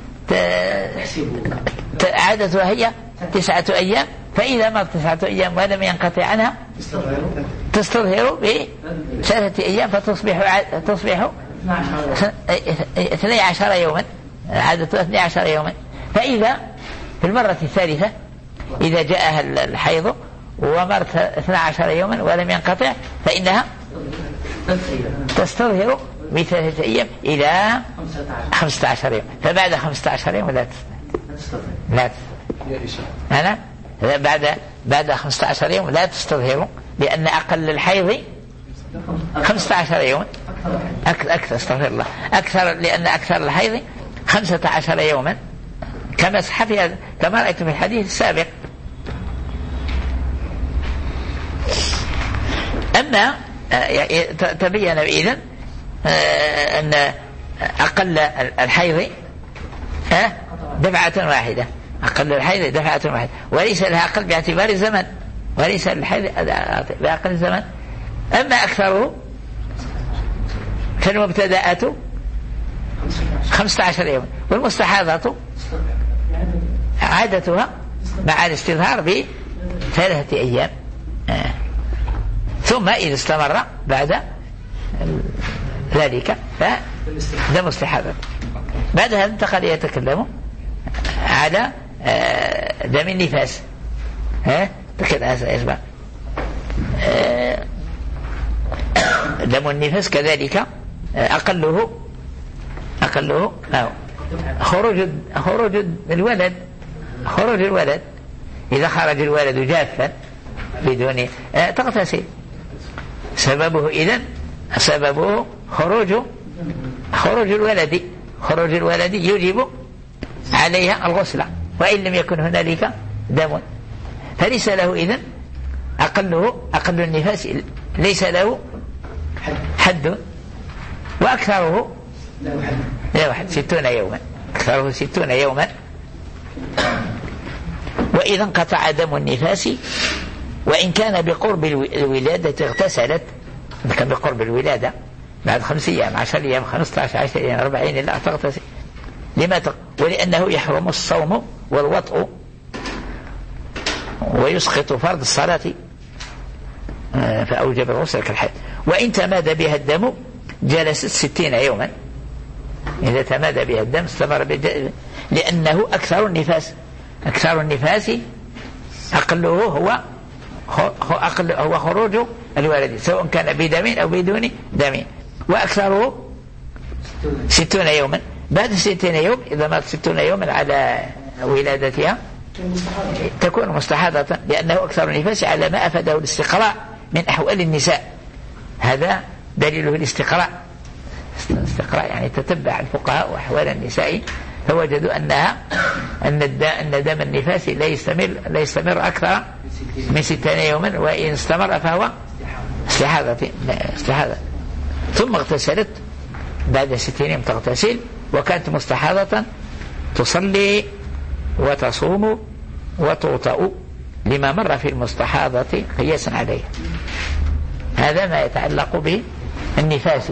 عادتها هي تسعة أيام، فإذا مر تسعة أيام ولم ينقطع عنها تستظهر بثلاثة أيام فتصبح تصبح اثني عشر يوما، عادتها اثني عشر يوما. فإذا في المرة الثالثة إذا جاءها الحيض ومرت اثني عشر يوما ولم ينقطع فإنها تستظهر بثلاثة أيام إلى خمسة عشر يوم، فبعد خمسة عشر يوم لا تستظهر. لا أنا بعد بعد خمسة عشر يوم لا تستظهر، لأن أقل الحيض خمسة عشر يوم أكثر استغفر الله أكثر لأن أكثر الحيض خمسة عشر يوما كما في كما رأيت في الحديث السابق. أما تبين إذن أن أقل الحيض دفعة واحدة، أقل الحيض دفعة واحدة، وليس لها أقل باعتبار الزمن، وليس الحيض بأقل الزمن. أما أكثره فالمبتدأات خمسة عشر يوم، والمستحاضة عادتها مع الاستظهار بثلاثة أيام آه. ثم إذا استمر بعد ذلك فده مستحاضة. بعد هذا انتقل يتكلم على آه دم النفاس. ها كذا يسمع آه دم النفاس كذلك أقله أقله أو خروج خروج الولد خروج الولد إذا خرج الولد جافا بدون آه تغتسل. سببه إذن سببه خروج خروج الولد خروج الولد يجب عليها الغسل، وإن لم يكن هنالك دم فليس له إذن أقله أقل النفاس ليس له حد، وأكثره لا واحد ستون يوما، أكثره ستون يوما. وإذا انقطع دم النفاس وإن كان بقرب الولادة اغتسلت، كان بقرب الولادة بعد خمس أيام عشر أيام خمسة عشر عشر أيام أربعين لا تغتسل. لما تق... ولأنه يحرم الصوم والوطء ويسقط فرض الصلاة فأوجب الغسل كالحد. وإن تمادى بها الدم جلست ستين يوما، إذا تمادى بها الدم استمر بد... لأنه أكثر النفاس أكثر النفاس أقله هو أقل هو خروج الولد سواء كان بدم أو بدون دم، وأكثره ستون يوما. بعد ستين يوم إذا مات ستون يوما على ولادتها تكون مستحاضة، لأنه أكثر النفاس على ما أفاده الاستقراء من أحوال النساء. هذا دليله الاستقراء. الاستقراء يعني تتبع الفقهاء أحوال النساء فوجدوا أنها أن دم النفاس لا يستمر لا يستمر أكثر من ستين يوما، وإن استمر فهو استحاضة استحاضة. ثم اغتسلت بعد ستين يوم تغتسل، وكانت مستحاضة تصلي وتصوم وتوطأ لما مر في المستحاضة قياسا عليه. هذا ما يتعلق بالنفاس،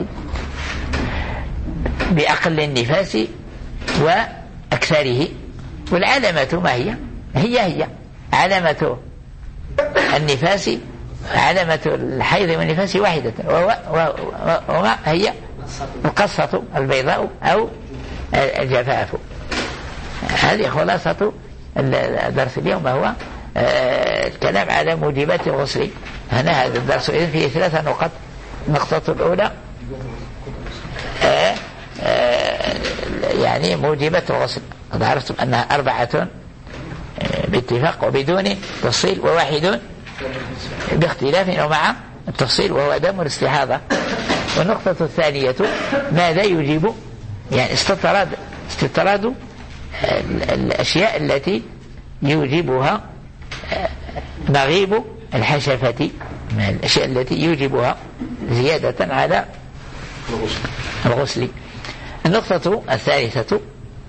بأقل النفاس وأكثره. والعلامة ما هي؟ هي هي علامة النفاس، علامة الحيض والنفاس واحدة، وما هي القصة البيضاء أو الجفاف. هذه خلاصة الدرس اليوم، وهو الكلام على موجبات الغسل. هنا هذا الدرس إذن فيه ثلاثة نقط. النقطة الأولى يعني موجبات الغسل، قد عرفتم أنها أربعة باتفاق وبدون تفصيل، وواحد باختلاف ومع التفصيل وهو دم الاستحاضة. والنقطة الثانية ماذا يجب يعني استطراد استطراد الأشياء التي يوجبها مغيب الحشفة، من الأشياء التي يوجبها زيادة على الغسل. النقطة الثالثة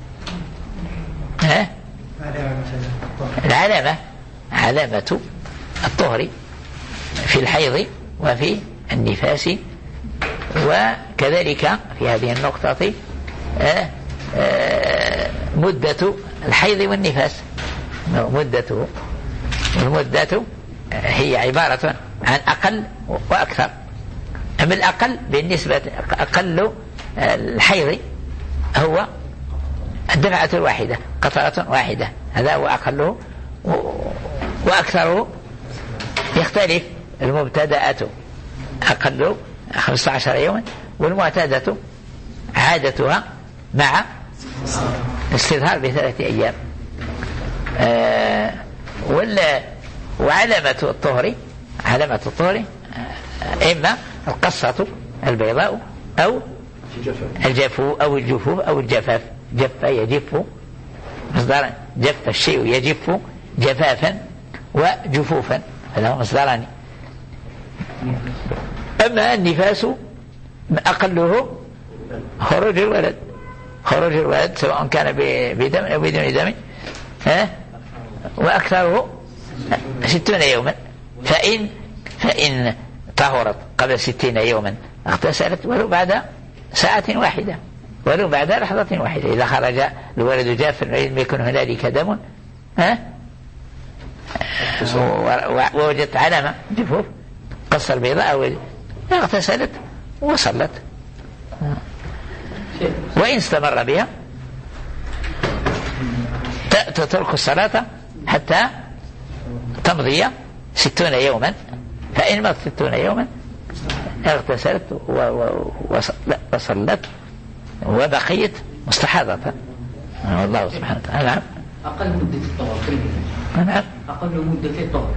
ها العلامة علامة الطهر في الحيض وفي النفاس كذلك في هذه النقطة آه آه مدة الحيض والنفاس، مدته المدة هي عبارة عن أقل وأكثر. أما الأقل بالنسبة أقل الحيض هو الدفعة الواحدة، قطرة واحدة، هذا هو أقله، وأكثره يختلف. المبتدأة أقل خمسة عشر يوما، والمعتادة عادتها مع استظهار بثلاثة أيام. آه وعلامة الطهر علامة الطهر إما القصة البيضاء أو الجفو أو الجفوف أو الجفاف. جف يجف مصدر، جف الشيء يجف جفافا وجفوفا، هذا هو مصدران. أما النفاس أقله خروج الولد، خروج الولد سواء كان بدم أو بدون دم، ها، وأكثره ستون يوما. فإن فإن طهرت قبل ستين يوما اغتسلت ولو بعد ساعة واحدة، ولو بعد لحظة واحدة. إذا خرج الولد جافا لم يكن هنالك دم، ها، ووجدت علامة جفوف قص البيضاء اغتسلت وصلت. وإن استمر بها تترك الصلاة حتى تمضي ستون يوما. فإن مضت ستون يوما اغتسلت وصلت وبقيت مستحاضة. والله سبحانه وتعالى. نعم. أقل مدة الطهر. نعم. أقل مدة الطهر.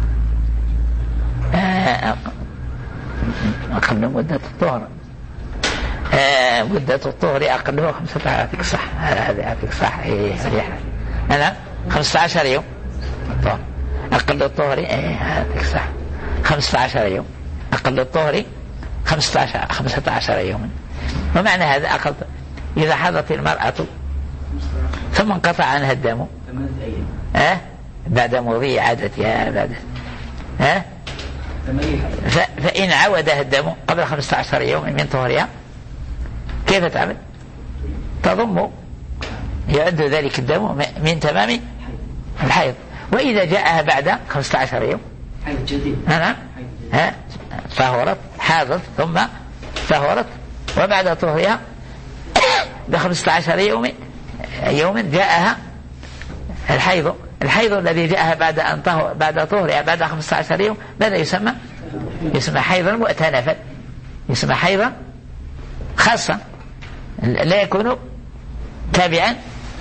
أقل مدة الطهر آه مدة الطهر أقلها خمسة عشر صح. هذه هذه صح. إيه أنا خمسة عشر يوم طهر. أقل الطهر إيه هذه صح. خمسة عشر يوم أقل الطهر خمسة عشر خمسة عشر يوما. ومعنى هذا أقل إذا حضت المرأة ثم انقطع عنها الدم ها أه؟ بعد مضي عادتها بعد ها أه؟ فإن عودها الدم قبل خمسة عشر يوم من طهرها كيف تعمل؟ تضم، يعد ذلك الدم من تمام الحيض. وإذا جاءها بعد خمسة عشر يوم أنا ها طهرت حاضت ثم طهرت وبعد طهرها بخمسة عشر يوم يوم جاءها الحيض. الحيض الذي جاءها بعد أن طهر بعد طهرها بعد خمسة عشر يوم ماذا يسمى؟ يسمى حيضا مؤتنفا، يسمى حيضا خاصا لا يكون تابعا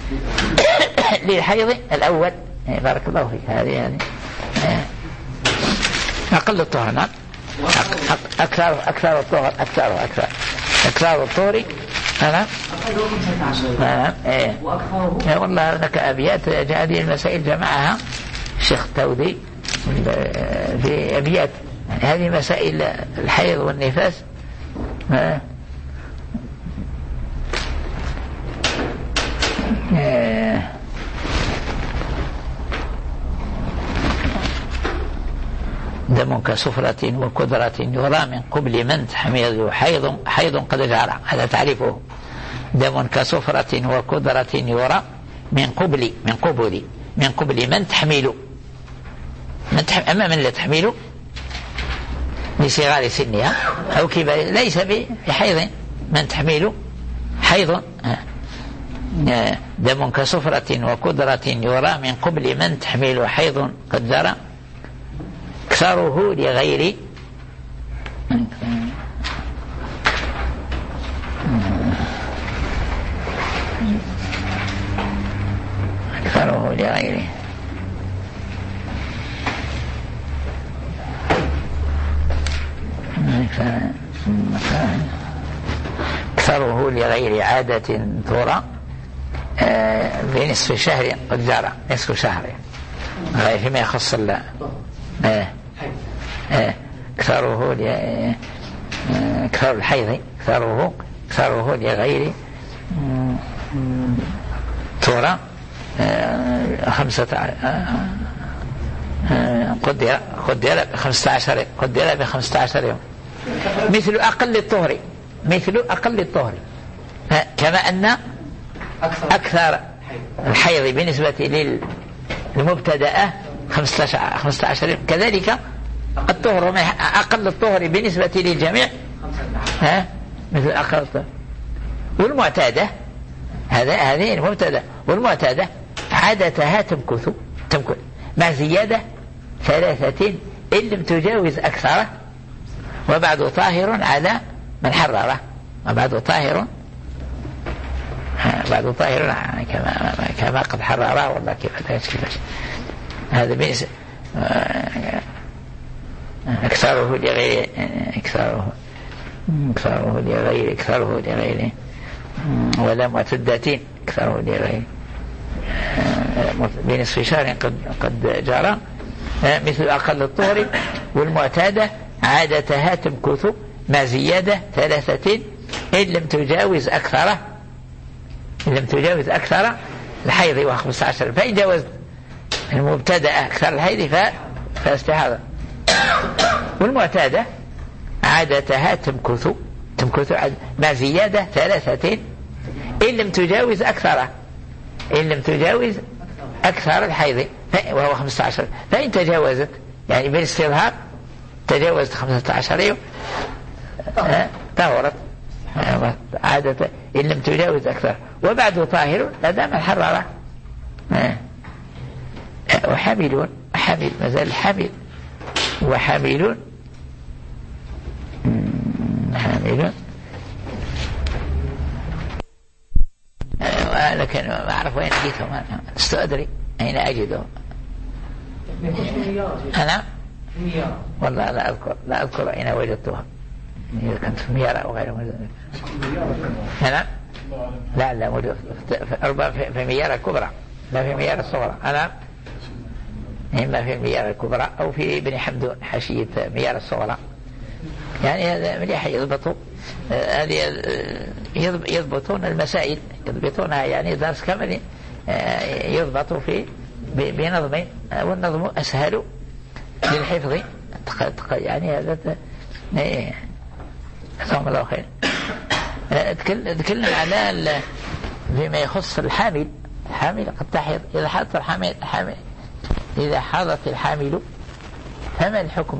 للحيض الأول. بارك الله فيك. هذه هذه أقل الطهر. نعم. أكثر أكثر الطهر أكثر أكثر أكثر الطهر. نعم. نعم. إيه. والله هناك أبيات هذه المسائل جمعها الشيخ التودي في أبيات. هذه مسائل الحيض والنفاس ها إيه. دم كسفرة وكدرة يرى من قبل من تحمل حيض حيض قد جرى. هذا تعريفه. دم كسفرة وكدرة يرى من قبل من قبل من قبل من تحمل من تحمل. أما من لا تحمل لصغار سنها أو كبار ليس بحيض. من تحمل حيض. دم كسفرة وكدرة يرى من قبل من تحمل حيض قد جرى أكثره لغير أكثره لغير أكثره لغير عادة ترى في نصف شهر قد جرى. نصف شهر غير فيما يخص الله. آه. آه. أكثره ل... أكثر الحيض أكثره أكثره لغير ترى خمسة قدر قدر بخمسة عشر قدر بخمسة عشر يوم. مثل أقل الطهر مثل أقل الطهر، كما أن أكثر الحيض بالنسبة للمبتدأة خمسة عشر كذلك الطهر أقل الطهر بالنسبة للجميع ها مثل أقل الطهر. والمعتادة هذا هذه المبتدأ، والمعتادة عادتها تمكث تمكث مع زيادة ثلاثة إن لم تجاوز أكثره، وبعد طاهر على من حرره، وبعد طاهر بعد طاهر كما كما قد حرره والله كيف كيفاش هذا بيس أكثره لغير أكثره أكثره لغير أكثره لغير ولا معتدتين أكثره لغير بنصف شهر قد قد جرى مثل أقل الطهر. والمعتادة عادتها تمكث مع زيادة ثلاثة إن لم تجاوز أكثر إن لم تجاوز أكثر الحيض وهو خمسة عشر، فإن جاوز المبتدأ أكثر الحيض فاستحاضة. والمعتادة عادتها تمكث تمكث مع زيادة ثلاثة إن لم تجاوز أكثر إن لم تجاوز أكثر الحيض وهو خمسة عشر، فإن تجاوزت يعني بالاستظهار تجاوزت خمسة عشر يوم طهرت عادة إن لم تجاوز أكثر، وبعد طاهر لدى من حرره. وحاملون حامل مازال حامل وحاملون حاملون لكن ما أعرف وين جيتهم، استأدري أين أجدهم أنا والله لا أذكر لا أذكر أين وجدتها، إذا كنت في ميارة أو غير ذلك. أنا لا لا موجود في, في ميارة الكبرى لا في ميارة الصغرى، أنا إما في الميارة الكبرى أو في بني حمدون حاشية ميارة الصغرى. يعني هذا مليح يضبطوا هذه يضبطون المسائل يضبطونها، يعني درس كامل يضبطوا في بنظم، والنظم أسهل للحفظ يعني هذا جزاهم الله خير. نتكلم على فيما يخص الحامل. الحامل قد تحيض إذا حاضت الحامل حامل إذا حاضت الحامل فما الحكم؟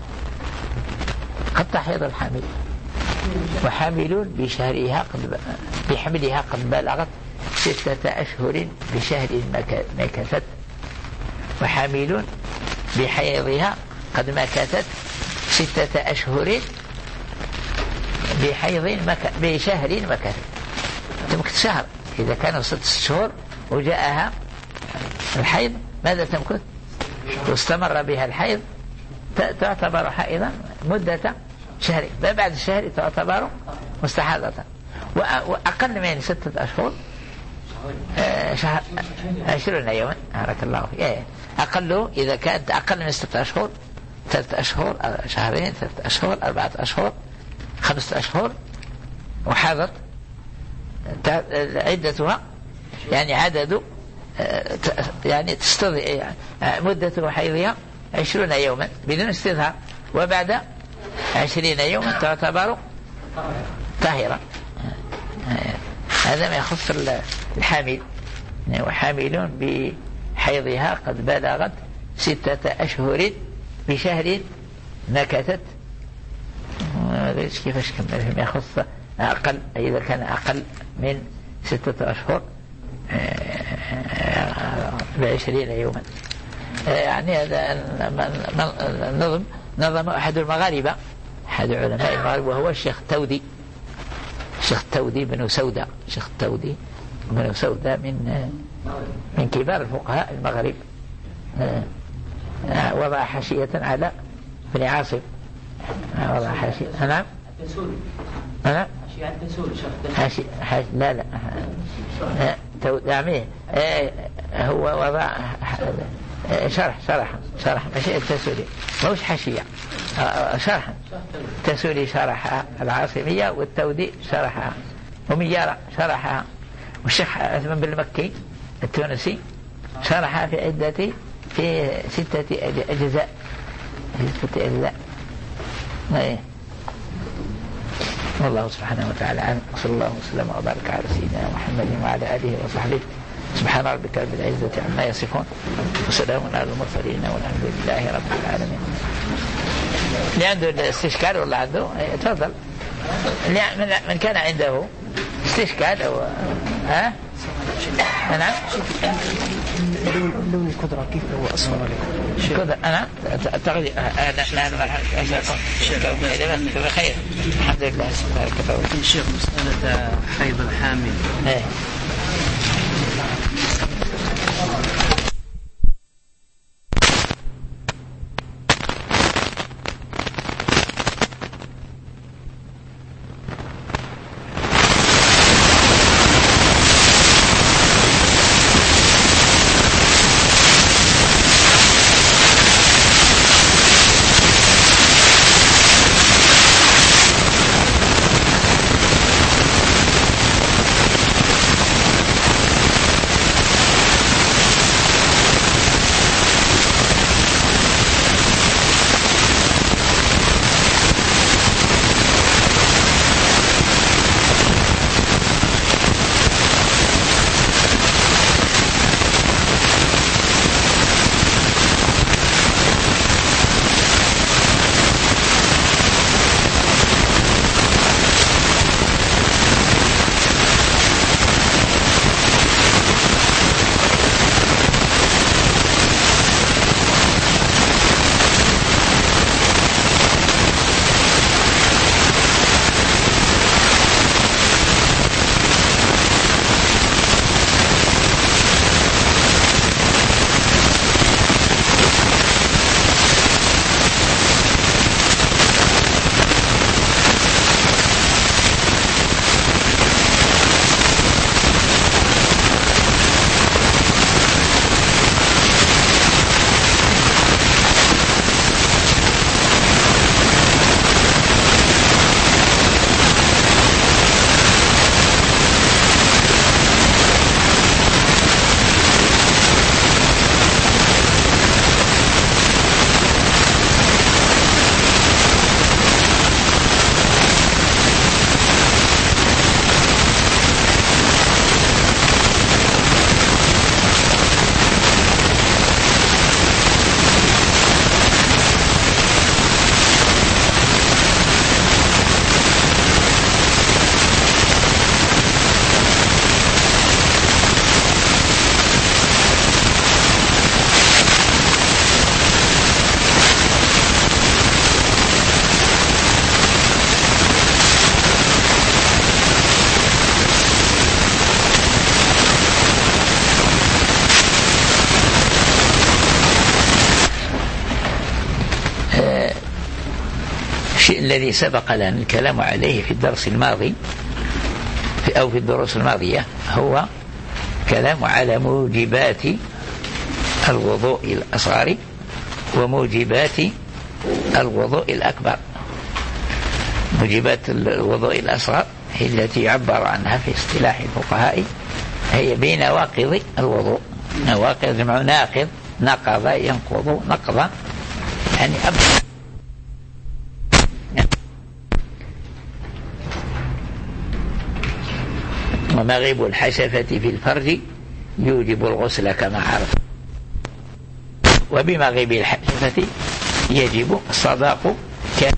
قد تحيض الحامل وحامل بشهرها قد بحملها قد بلغت ستة أشهر بشهر مكثت، وحامل بحيضها قد مكثت ستة أشهر بحيض مك... بشهر مكثت. تمكث شهر إذا كانوا ست شهور وجاءها الحيض ماذا تمكث؟ واستمر بها الحيض تعتبر حائضا مدة شهر، بعد الشهر تعتبر مستحاضة. وأقل من ستة أشهر شهر عشرون يوما بارك الله فيك. أقل إذا كانت أقل من ستة أشهر ثلاثة أشهر شهرين ثلاثة أشهر أربعة أشهر خمسة أشهر وحاضت عدتها يعني عدد يعني تستضي مدة حيضها عشرون يوما بدون استظهار، وبعد عشرين يوما تعتبر طاهرة. هذا ما يخص الحامل. وحامل بحيضها قد بلغت ستة أشهر بشهر مكثت. كيفاش كمل ما يخص أقل إذا كان أقل من ستة أشهر بعشرين يوما. يعني هذا النظم نظم أحد المغاربة أحد علماء المغرب وهو الشيخ التودي الشيخ التودي بن سودة الشيخ التودي بن سودة من من كبار الفقهاء المغرب. وضع حاشية على ابن عاصم وضع حاشية. نعم أنا حاشية حاشية لا لا نعم هو وضع شرح شرح شرح ماشي التسولي مش حاشية شرح التسولي شرح العاصمية والتودي شرحها وميارة شرحها والشيخ عثمان بن المكي التونسي شرحها في عدة في ستة أجزاء ستة أجزاء. والله سبحانه وتعالى عنه. صلى الله وسلم وبارك على سيدنا محمد وعلى آله وصحبه. سبحان ربك رب العزة عما يصفون وسلام على المرسلين والحمد لله رب العالمين. اللي عنده الاستشكال والله عنده تفضل. من كان عنده استشكال أو ها أنا لون القدرة كيف هو أصفر عليكم كذا أنا أعتقد أنا أنا بخير الحمد لله. الشيخ مسألة حيض الحامل إيه الشيء الذي سبق لنا الكلام عليه في الدرس الماضي أو في الدروس الماضية هو كلام على موجبات الوضوء الأصغر وموجبات الوضوء الأكبر. موجبات الوضوء الأصغر هي التي يعبر عنها في اصطلاح الفقهاء هي بنواقض الوضوء. نواقض جمع ناقض، نقض ينقض نقضا يعني أبدا. ومغيب الحشفة في الفرج يوجب الغسل كما عرف. وبمغيب الحشفة يجب الصداق ك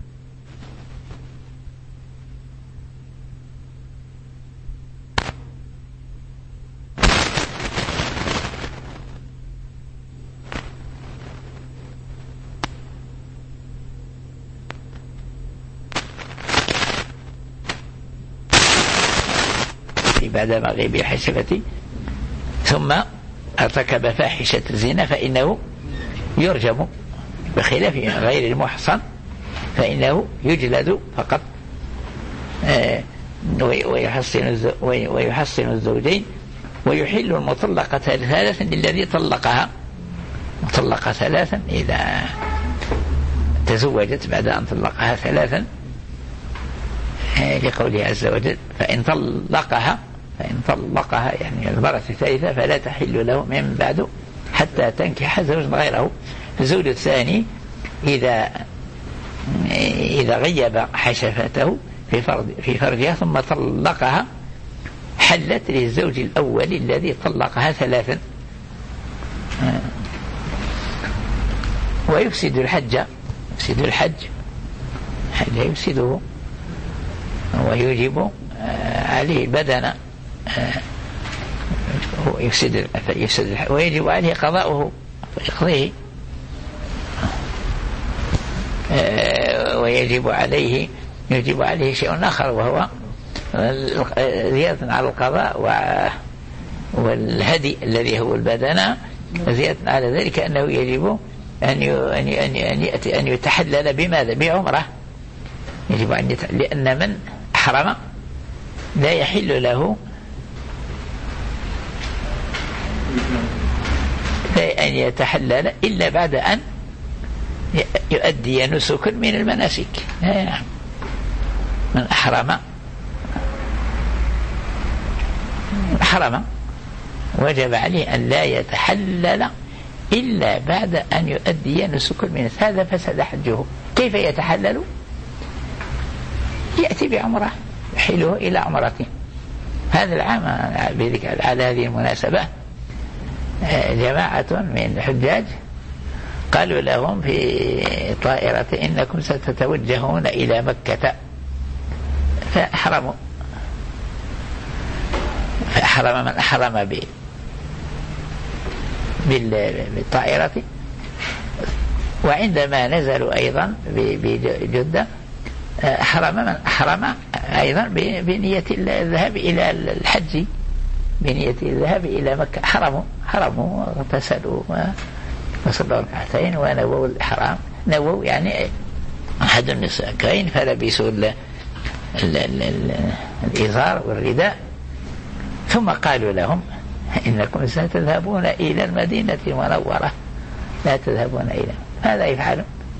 بعد مغيب الحشفة ثم ارتكب فاحشة الزنا فإنه يرجم، بخلاف غير المحصن فإنه يجلد فقط ويحصن ويحصن الزوجين ويحل المطلقة ثلاثا للذي طلقها مطلقة ثلاثا إذا تزوجت بعد أن طلقها ثلاثا لقوله عز وجل فإن طلقها فإن طلقها يعني المرة الثالثة فلا تحل له من بعد حتى تنكح زوجا غيره. الزوج الثاني إذا إذا غيب حشفته في فرج في فرجها ثم طلقها حلت للزوج الأول الذي طلقها ثلاثا. ويفسد الحج يفسد الحج حج يفسده ويوجب عليه بدنا يفسد يفسد ويجب عليه قضاؤه فيقضيه ويجب عليه يجب عليه شيء آخر وهو زيادة على القضاء والهدي الذي هو البدنة. زيادة على ذلك أنه يجب أن أن يأتي أن يتحلل بماذا؟ بعمرة. يجب أن يتحلل لأن من أحرم لا يحل له أن يتحلل إلا بعد أن يؤدي نسك من المناسك. من أحرم أحرم وجب عليه أن لا يتحلل إلا بعد أن يؤدي نسك من هذا فسد حجه. كيف يتحلل؟ يأتي بعمره يحيله إلى عمرته. هذا العام على هذه المناسبة جماعة من الحجاج قالوا لهم في طائرة إنكم ستتوجهون إلى مكة فأحرموا فأحرم من أحرم بالطائرة. وعندما نزلوا أيضا بجدة أحرم من أحرم أيضا بنية الذهاب إلى الحج بنية الذهاب إلى مكة. حرموا حرموا واغتسلوا وصلوا ركعتين ونووا الإحرام. نووا يعني أحد النساكين فلبسوا ال ال ال ال الإزار والرداء ثم قالوا لهم إنكم ستذهبون إلى المدينة المنورة لا تذهبون إلى هذا يفعلون.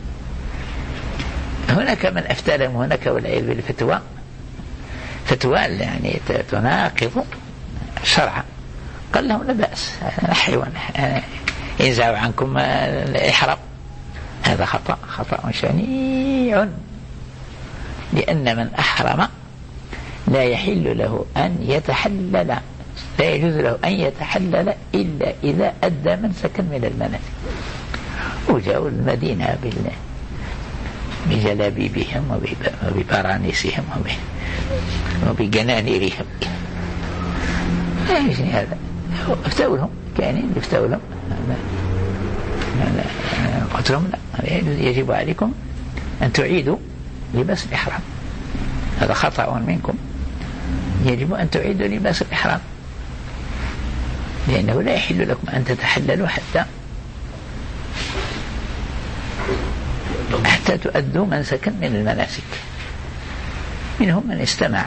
هناك من أفتى لهم هناك والعياذ بالفتوى فتوى يعني تناقض شرعا. قال لهم لا بأس نحيوا ينزعوا عنكم الإحرام. هذا خطأ خطأ شنيع لأن من أحرم لا يحل له أن يتحلل لا يجوز له أن يتحلل إلا إذا أدى منسكا من المناسك. وجاءوا المدينة بجلابيبهم وببرانيسهم وبجنانيرهم. ايش هذا؟ افتوا لهم كائنين يفتوا لهم قلت لهم لا يجب عليكم أن تعيدوا لباس الإحرام. هذا خطأ منكم. يجب أن تعيدوا لباس الإحرام لأنه لا يحل لكم أن تتحللوا حتى حتى تؤدوا منسكا من المناسك. منهم من استمع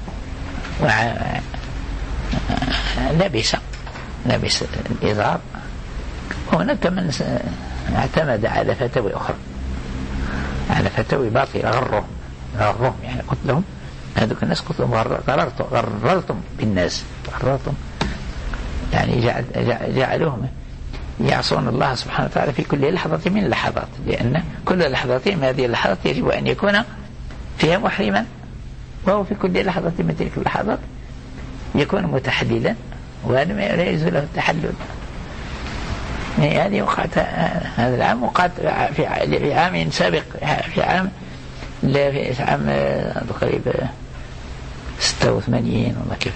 ولبس لبس الإزار. وهناك من اعتمد على فتاوي أخرى على فتاوي باطلة غرهم غرهم يعني قلت لهم هذوك الناس قلت لهم غررتم غررتم بالناس غررتم يعني جعل جعلوهم يعصون الله سبحانه وتعالى في كل لحظة من اللحظات لأن كل لحظة من هذه اللحظات يجب أن يكون فيها محرما وهو في كل لحظة من تلك اللحظات يكون متحللا وهذا لا يجوز له التحلل. يعني هذه وقعت هذا العام وقعت في عام سابق في عام في عام تقريبا ستة وثمانين والله كيف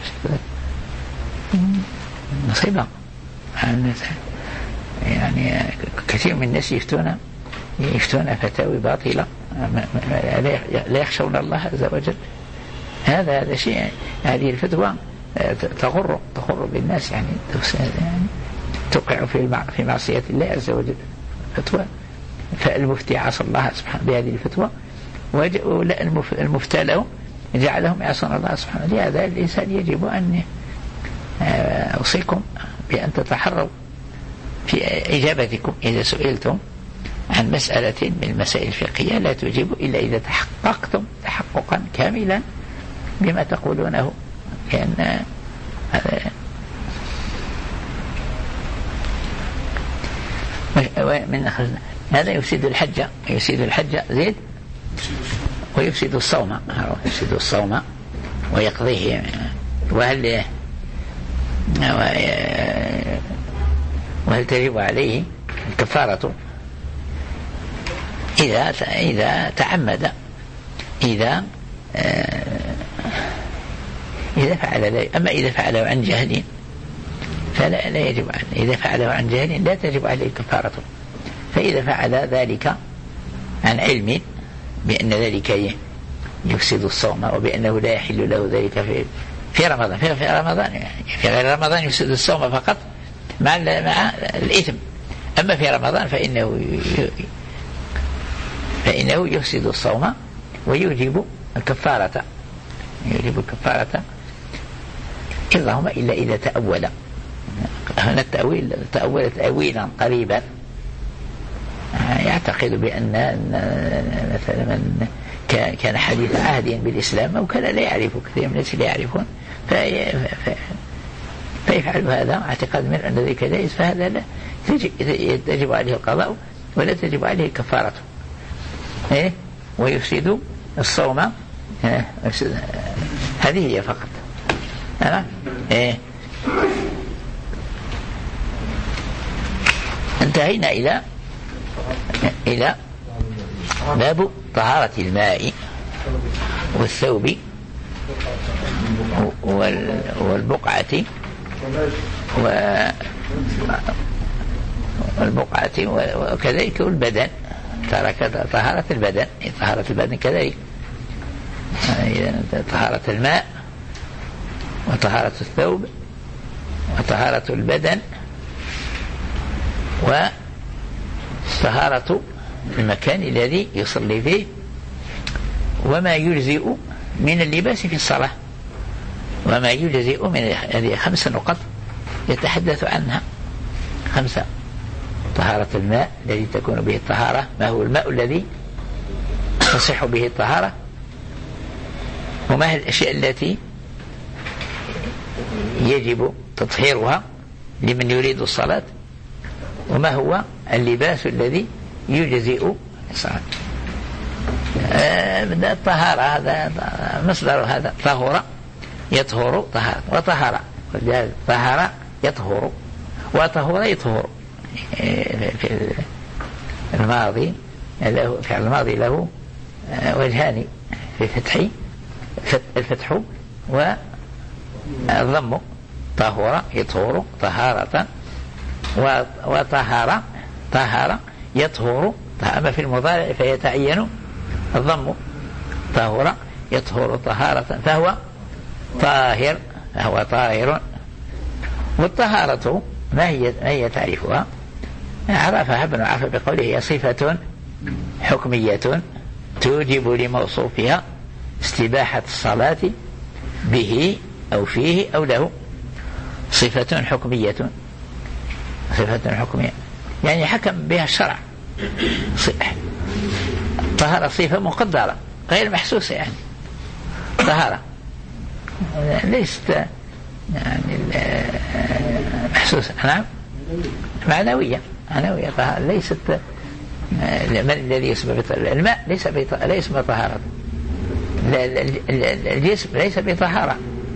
مصيبة. يعني كثير من الناس يفتون يفتون فتاوي باطلة لا يخشون الله عز وجل. هذا هذا شيء هذه الفتوى تغر تغر بالناس يعني يعني توقع في في معصية الله عز وجل. فتوى فالمفتي عصى الله سبحانه بهذه الفتوى والمفتى له جعلهم يعصون الله سبحانه. لهذا الإنسان يجب أن أوصيكم بأن تتحروا في إجابتكم إذا سئلتم عن مسألة من المسائل الفقهية لا تجيبوا إلا إذا تحققتم تحققا كاملا بما تقولونه لأن من هذا يفسد الحج يفسد الحج زيد ويفسد الصوم يفسد الصوم ويقضيه. وهل وهل تجب عليه الكفارة إذا إذا تعمد إذا إذا فعل ذلك. أما إذا فعله عن جهل فلا لا يجب عليه. إذا فعله عن جهل لا تجب عليه الكفارة. فإذا فعل ذلك عن علم بأن ذلك يفسد الصوم وبأنه لا يحل له ذلك في في رمضان في, في رمضان يعني في غير رمضان يفسد الصوم فقط مع مع الإثم. أما في رمضان فإنه فإنه يفسد الصوم ويوجب الكفارة يوجب الكفارة اللهم إلا إذا تأول. هنا التأويل تأول تأويلا قريبا يعتقد بأن مثلا من كان حديث عهد بالإسلام أو كان لا يعرف كثير من الناس لا يعرفون فيفعل هذا اعتقاد من أن ذلك جائز فهذا لا تجب عليه القضاء ولا تجب عليه الكفارة. إيه ويفسد الصوم هذه هي فقط. أنا إيه انتهينا إلى إلى باب طهارة الماء والثوب والبقعة والبقعة وكذلك البدن. ترك طهارة البدن طهارة البدن كذلك طهارة الماء وطهارة الثوب وطهارة البدن وطهارة المكان الذي يصلي فيه وما يجزئ من اللباس في الصلاة. وما يجزئ من هذه خمس نقط يتحدث عنها. خمسة: طهارة الماء الذي تكون به الطهارة، ما هو الماء الذي تصح به الطهارة، وما هي الأشياء التي يجب تطهيرها لمن يريد الصلاة، وما هو اللباس الذي يجزئ الصلاة. الطهارة هذا مصدر هذا طهر يطهر طهارة وطهارة طهارة يطهر وطهر يطهر. في الماضي له في الماضي له وجهان في الفتح الفتح والضم. طهر يطهر طهارة وطهارة طهارة يطهر. أما في المضارع فيتعين الضم. طهر يطهر طهارة فهو طاهر فهو طاهر. والطهارة ما هي ما هي تعريفها؟ عرفها ابن عفا بقوله هي صفة حكمية توجب لموصوفها استباحة الصلاة به أو فيه أو له. صفة حكمية صفة حكمية يعني حكم بها الشرع. طهارة صفة مقدرة غير محسوسة، يعني طهارة ليست يعني محسوسة. نعم معنوية معنوية طهارة ليست الذي يسمى الماء ليس ليس بطهارة. الجسم ليس بطهارة.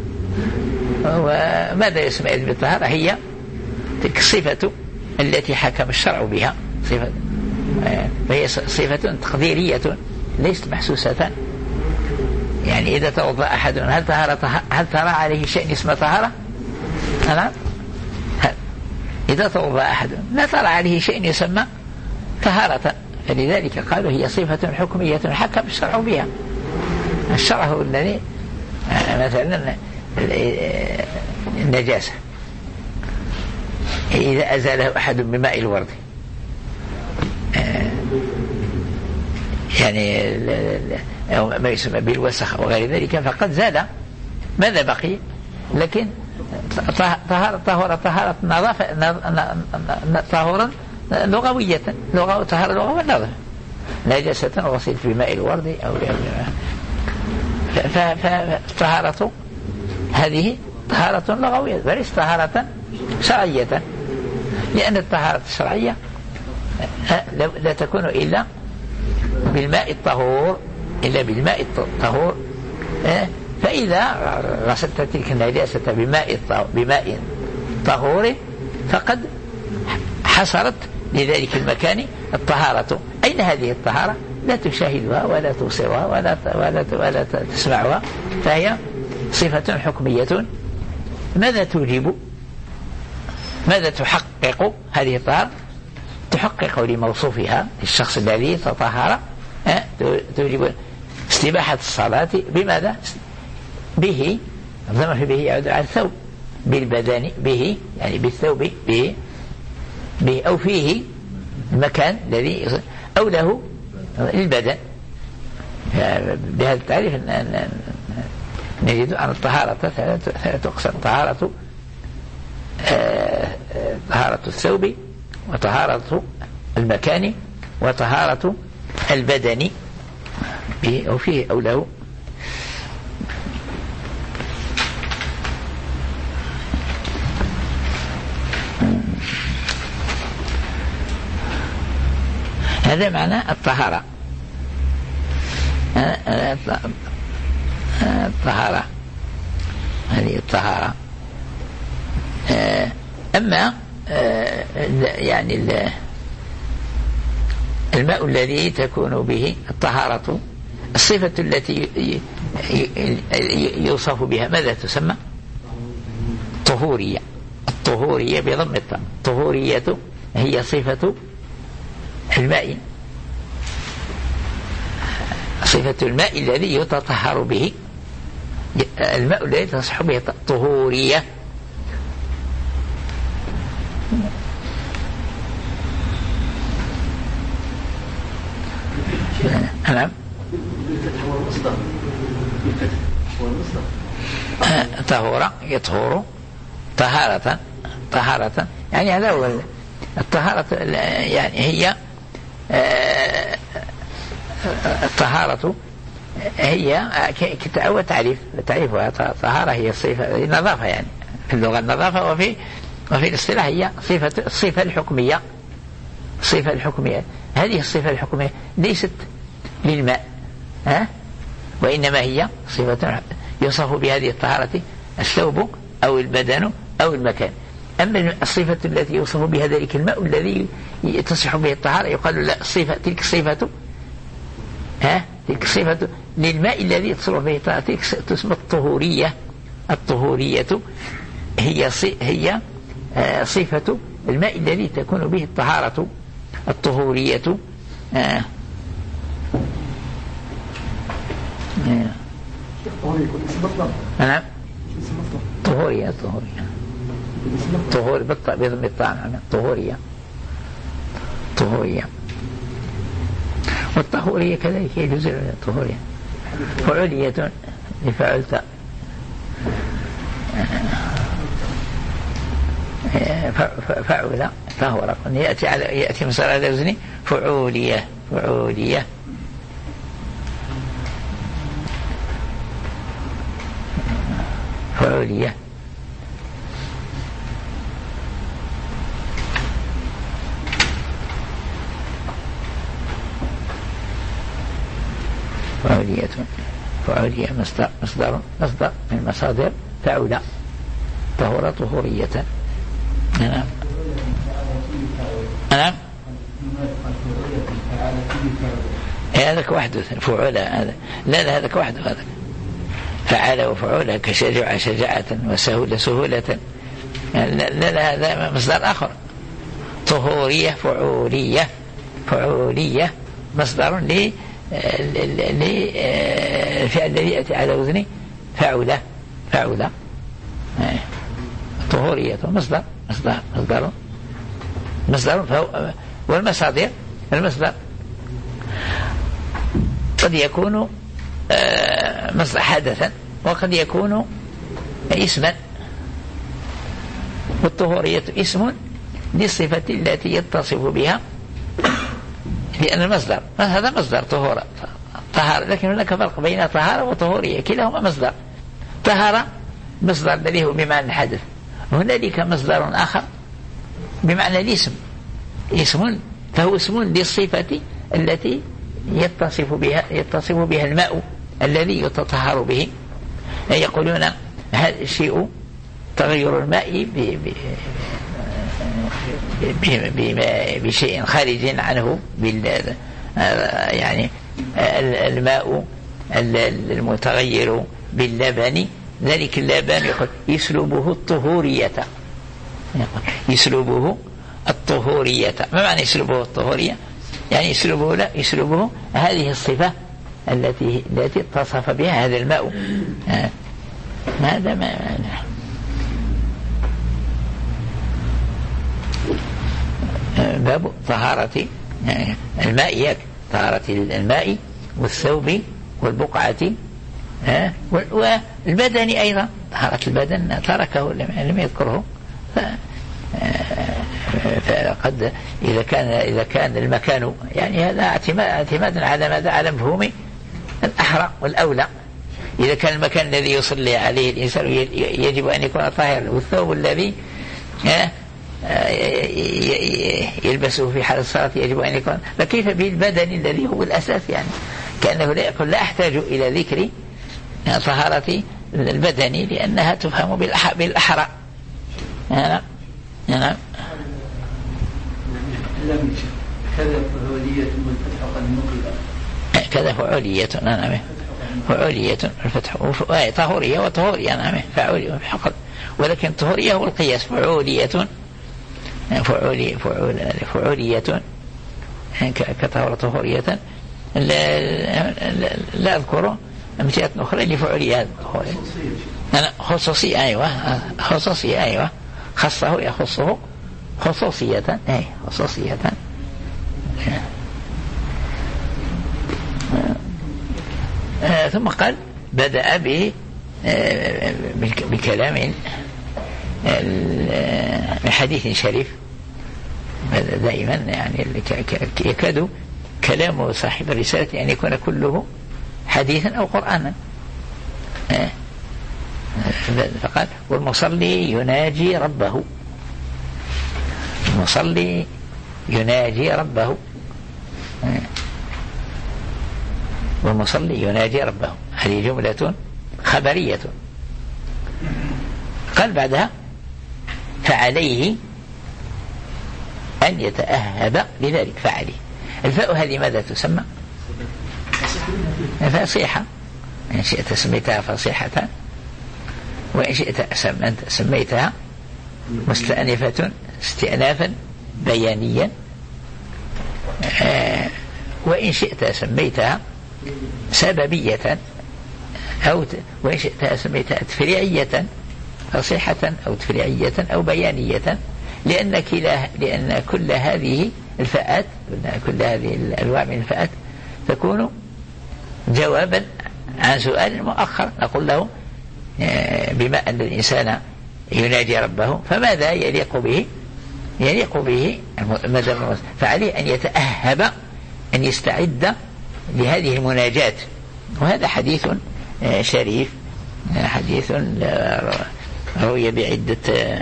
وماذا يسمى بالطهارة؟ هي تلك الصفة التي حكم الشرع بها. صفة وهي صفة تقديرية ليست محسوسة. يعني إذا توضأ أحد هل طهارة هل ترى عليه شيء اسمه طهارة؟ نعم. إذا توضأ أحد لا ترى عليه شيء يسمى طهارة. فلذلك قالوا هي صفة حكمية حكم الشرع بها. الشرع هو الذي مثلا النجاسة إذا أزاله أحد بماء الورد يعني أو ما يسمى بالوسخ وغير ذلك فقد زال. ماذا بقي؟ لكن طهارة طهارة طهارة نظافة طهورا لغوية لغة طهارة لغوية نظافة نجاسة غسلت بماء الورد أو فطهارة هذه طهارة لغوية وليس طهارة شرعية، لأن الطهارة الشرعية لا تكون إلا بالماء الطهور إلا بالماء الطهور. فإذا غسلت تلك النجاسة بماء بماء طهور فقد حصلت لذلك المكان الطهارة. أين هذه الطهارة؟ لا تشاهدها ولا توصلها ولا ولا ولا تسمعها، فهي صفة حكمية. ماذا توجب؟ ماذا تحقق هذه الطهارة؟ تحقق لموصوفها الشخص الذي تطهر توجب استباحة الصلاة. بماذا؟ به، الضمير به يعود على الثوب، بالبدن به يعني بالثوب به, به أو فيه المكان الذي أو له البدن. بهذا التعريف نجد أن الطهارة تقسم: طهارة طهارة الثوب، وطهارة المكان، وطهارة البدن به أو فيه أو له. هذا معنى الطهارة. الطهارة هذه الطهارة. أما يعني الماء الذي تكون به الطهارة، الصفة التي يوصف بها ماذا تسمى؟ طهورية. الطهورية بضم الطاء. الطهورية هي صفة الماء، صفة الماء الذي يتطهر به، الماء الذي تصح به الطهورية. نعم. طهورة يطهر طهارة طهارة يعني هذا هو الطهارة. يعني هي الطهارة هي أول تعريف تعريفها طهارة هي الصفة النظافة، يعني في اللغة النظافة، وفي وفي الاصطلاح هي صفة الصفة الحكمية. الصفة الحكمية هذه الصفة الحكمية ليست للماء ها، وإنما هي صفة يوصف بهذه الطهارة الثوب أو البدن أو المكان. أما الصفة التي يوصف بها ذلك الماء الذي تصح به الطهارة يقال لا، الصفة تلك الصفة ها تلك الصفة للماء الذي تصح به الطهارة، تلك تسمى الطهورية. الطهورية هي هي صفة الماء الذي تكون به الطهارة. الطهورية آه. نعم. طهورية طهورية طهور بالطاء بضم الطاء. طهورية طهورية والطهورية كذلك هي جزء من الطهورية. فعولية لفعلت فعول طهور، يأتي على يأتي مصدر على وزن فعولية. فعولية فعولية فعولية فعولية مصدر مصدر مصدر من مصادر فعول طهور طهورية. نعم. نعم. هذاك وحده فعول هذا لا لا هذاك وحده هذا فعل وفعول كشجع شجاعة وسهولة سهولة. لا لا هذا مصدر آخر. طهورية فعولية فعولية مصدر ل للفعل الذي يأتي على وزن فعولة فعولة. طهورية مصدر مصدر مصدر مصدر والمصادر المصدر قد يكون مصدر حدثا وقد يكون اسما. والطهورية اسم للصفة التي يتصف بها، لأن المصدر هذا مصدر طهورة طهارة، لكن هناك فرق بين طهارة وطهورية، كلاهما مصدر. طهارة مصدر الذي هو بمعنى الحدث، هنالك مصدر آخر بمعنى الاسم، اسم فهو اسم للصفة التي يتصف بها يتصف بها الماء الذي يتطهر به. يقولون هذا الشيء تغير الماء بشيء خارج عنه يعني الماء المتغير باللبن، ذلك اللبن يسلبه الطهورية، يسلبه الطهورية. ما معنى يسلبه الطهورية؟ يعني يسلبه لا يسلبه هذه الصفة التي التي اتصف بها هذا الماء. هذا ما معنى. باب طهارة الماء، طهارة الماء والثوب والبقعة والبدن أيضا. طهارة البدن تركه لم يذكره، فقد إذا كان إذا كان المكان يعني هذا اعتماد على ماذا؟ على مفهوم الأحرى والأولى. إذا كان المكان الذي يصلي عليه الإنسان يجب أن يكون طاهرا، والثوب الذي يلبسه في حال الصلاة يجب أن يكون، فكيف بالبدن الذي هو الأساس؟ يعني كأنه لا يقول لا أحتاج إلى ذكر طهارة البدن لأنها تفهم بالأحرى. نعم نعم. كذا فعولية والفتح قد نقل. كذا فعولية نعم، فعولية الفتح طهورية وطهورية نعم، فعولية فقط، ولكن طهورية هو القياس. فعولية فعولية فعولية كطهورة طهورية. لا, لا أذكر أمثلة أخرى لفعولية. أنا خصوصية أيوة، خصوصية أيوة، خصه يخصه خصوصية أي خصوصية. آه ثم قال بدأ بكلام حديث شريف. دائما يعني يكاد كلام صاحب الرسالة أن يكون كله حديثا أو قرآنا. آه فقال والمصلي يناجي ربه، المصلي يناجي ربه، والمصلي يناجي ربه. هذه جملة خبرية. قال بعدها فعليه أن يتأهب لذلك. فعليه الفاء هذه ماذا تسمى؟ فصيحة، إن شئت سميتها فصيحة، وإن شئت أنت سميتها مستأنفة استئنافا بيانيا، آه وإن شئت سميتها سببية، أو وإن شئت سميتها تفريعية، فصيحة أو تفريعية أو بيانية، لأن كلا لأن كل هذه الفئات كل هذه الأنواع من الفئات تكون جوابا عن سؤال مؤخر. نقول له بما أن الإنسان يناجي ربه فماذا يليق به؟ يليق به فعليه أن يتأهب، أن يستعد لهذه المناجاة. وهذا حديث شريف، حديث روي بعدة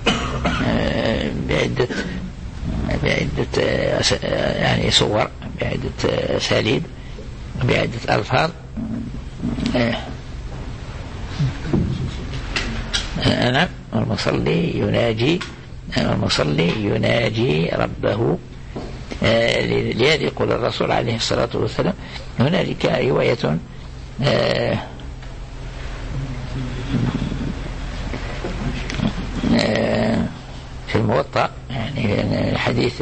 بعدة بعدة يعني صور، بعدة أساليب، بعدة ألفاظ. أنا المصلي يناجي المصلي يناجي ربه. لهذا يقول الرسول عليه الصلاة والسلام هنالك رواية في الموطأ، يعني الحديث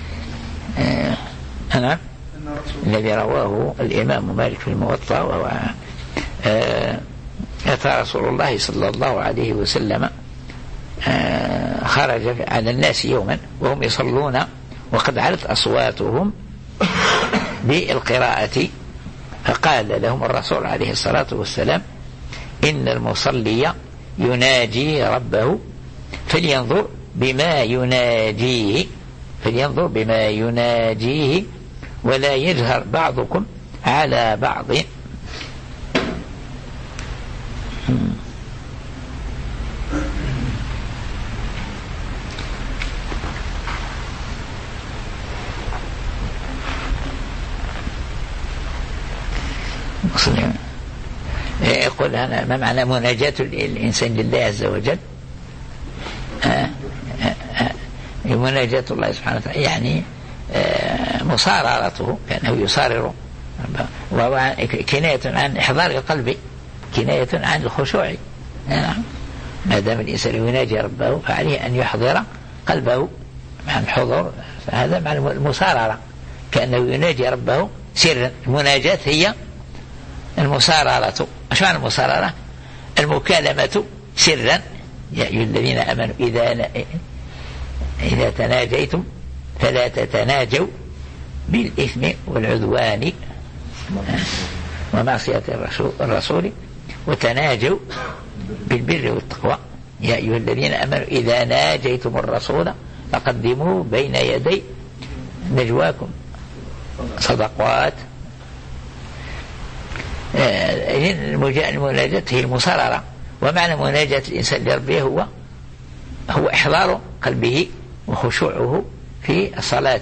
أنا الذي رواه الإمام مالك في الموطأ، وهو أتى رسول الله صلى الله عليه وسلم خرج على الناس يوما وهم يصلون وقد علت أصواتهم بالقراءة، فقال لهم الرسول عليه الصلاة والسلام إن المصلي يناجي ربه فلينظر بما يناجيه فلينظر بما يناجيه ولا يجهر بعضكم على بعض. مسلم. يقول أنا ما معنى مناجاة الإنسان لله عز وجل؟ آه آه آه مناجاة الله سبحانه وتعالى يعني آه مصاررته، كأنه يصارر، وكناية عن إحضار القلب، كناية عن الخشوع. نعم، ما دام الإنسان يناجي ربه فعليه أن يحضر قلبه مع الحضور، هذا مع المصاررة، كأنه يناجي ربه سرا. المناجاة هي المصاررة. ايش معنى المصاررة؟ المكالمة سرا. يا أيها الذين آمنوا إذا إذا تناجيتم فلا تتناجوا بالإثم والعدوان ومعصية الرسول وتناجوا بالبر والتقوى. يا أيها الذين آمنوا إذا ناجيتم الرسول فقدموا بين يدي نجواكم صدقات. المناجاة هي المصاررة، ومعنى مناجاة الإنسان لربه هو هو إحضار قلبه وخشوعه في الصلاة.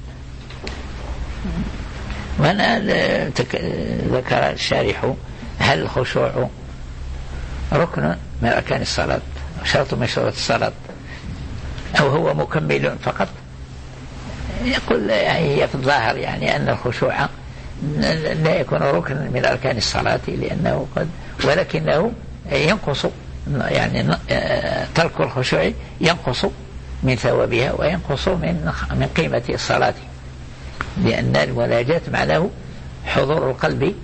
وأنا ذكر الشارح هل الخشوع ركن من أركان الصلاة، شرط من شروط الصلاة، أو هو مكمل فقط؟ يقول يعني هي في الظاهر يعني أن الخشوع لا يكون ركن من أركان الصلاة، لأنه قد ولكنه ينقص، يعني ترك الخشوع ينقص من ثوابها وينقص من من قيمة الصلاة، لأن المناجاة معناه حضور القلب،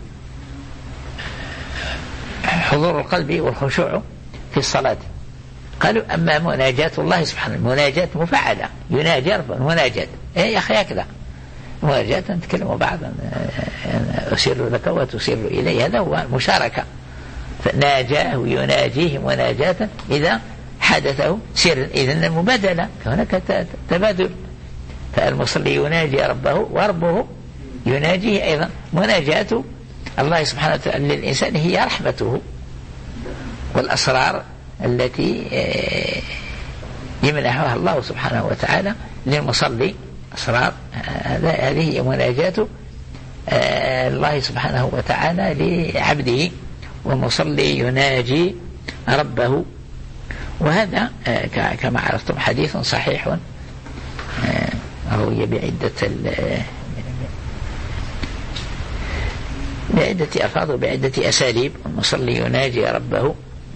حضور القلب والخشوع في الصلاة. قالوا أما مناجاة الله سبحانه مناجاة مفعلة، يناجي ربه مناجاة. إيه يا أخي هكذا مناجاة نتكلم بعضا، أسر لك وتسر إلي، هذا هو المشاركة. فناجاه يناجيه مناجاة إذا حدثه سر، إذن المبادلة، هناك تبادل. فالمصلي يناجي ربه وربه يناجيه أيضا. مناجاة الله سبحانه وتعالى للإنسان هي رحمته والأسرار التي يمنحها الله سبحانه وتعالى للمصلي، أسرار. هذه هي مناجاة الله سبحانه وتعالى لعبده، والمصلي يناجي ربه. وهذا كما عرفتم حديث صحيح روي بعدة بعدة ألفاظ وبعدة أساليب. المصلي يناجي ربه.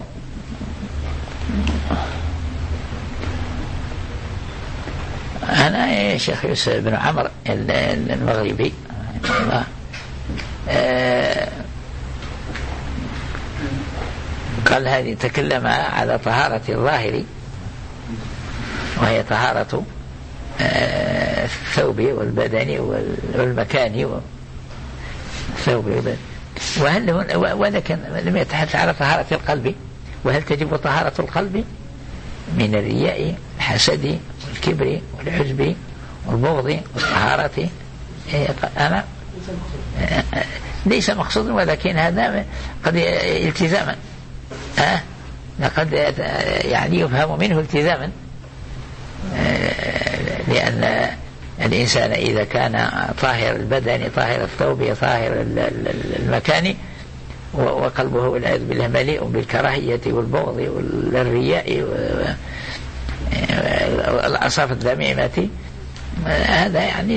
أنا يا شيخ يوسف بن عمر المغربي قال هذه تكلم على طهارة الظاهر، وهي طهارة الثوب والبدن والمكان والثوب والبدن. وهل ولكن لم يتحدث على طهارة القلب، وهل تجب طهارة القلب من الرياء الحسد والكبر والعجب والبغض والطهارة؟ أنا ليس مقصود، ولكن هذا قد التزاما، أه؟ قد يعني يفهم منه التزاما، لأن الإنسان إذا كان طاهر البدن طاهر الثوب طاهر المكان وقلبه والعياذ بالله مليء بالكراهية والبغض والرياء والأصاف الذميمة، هذا يعني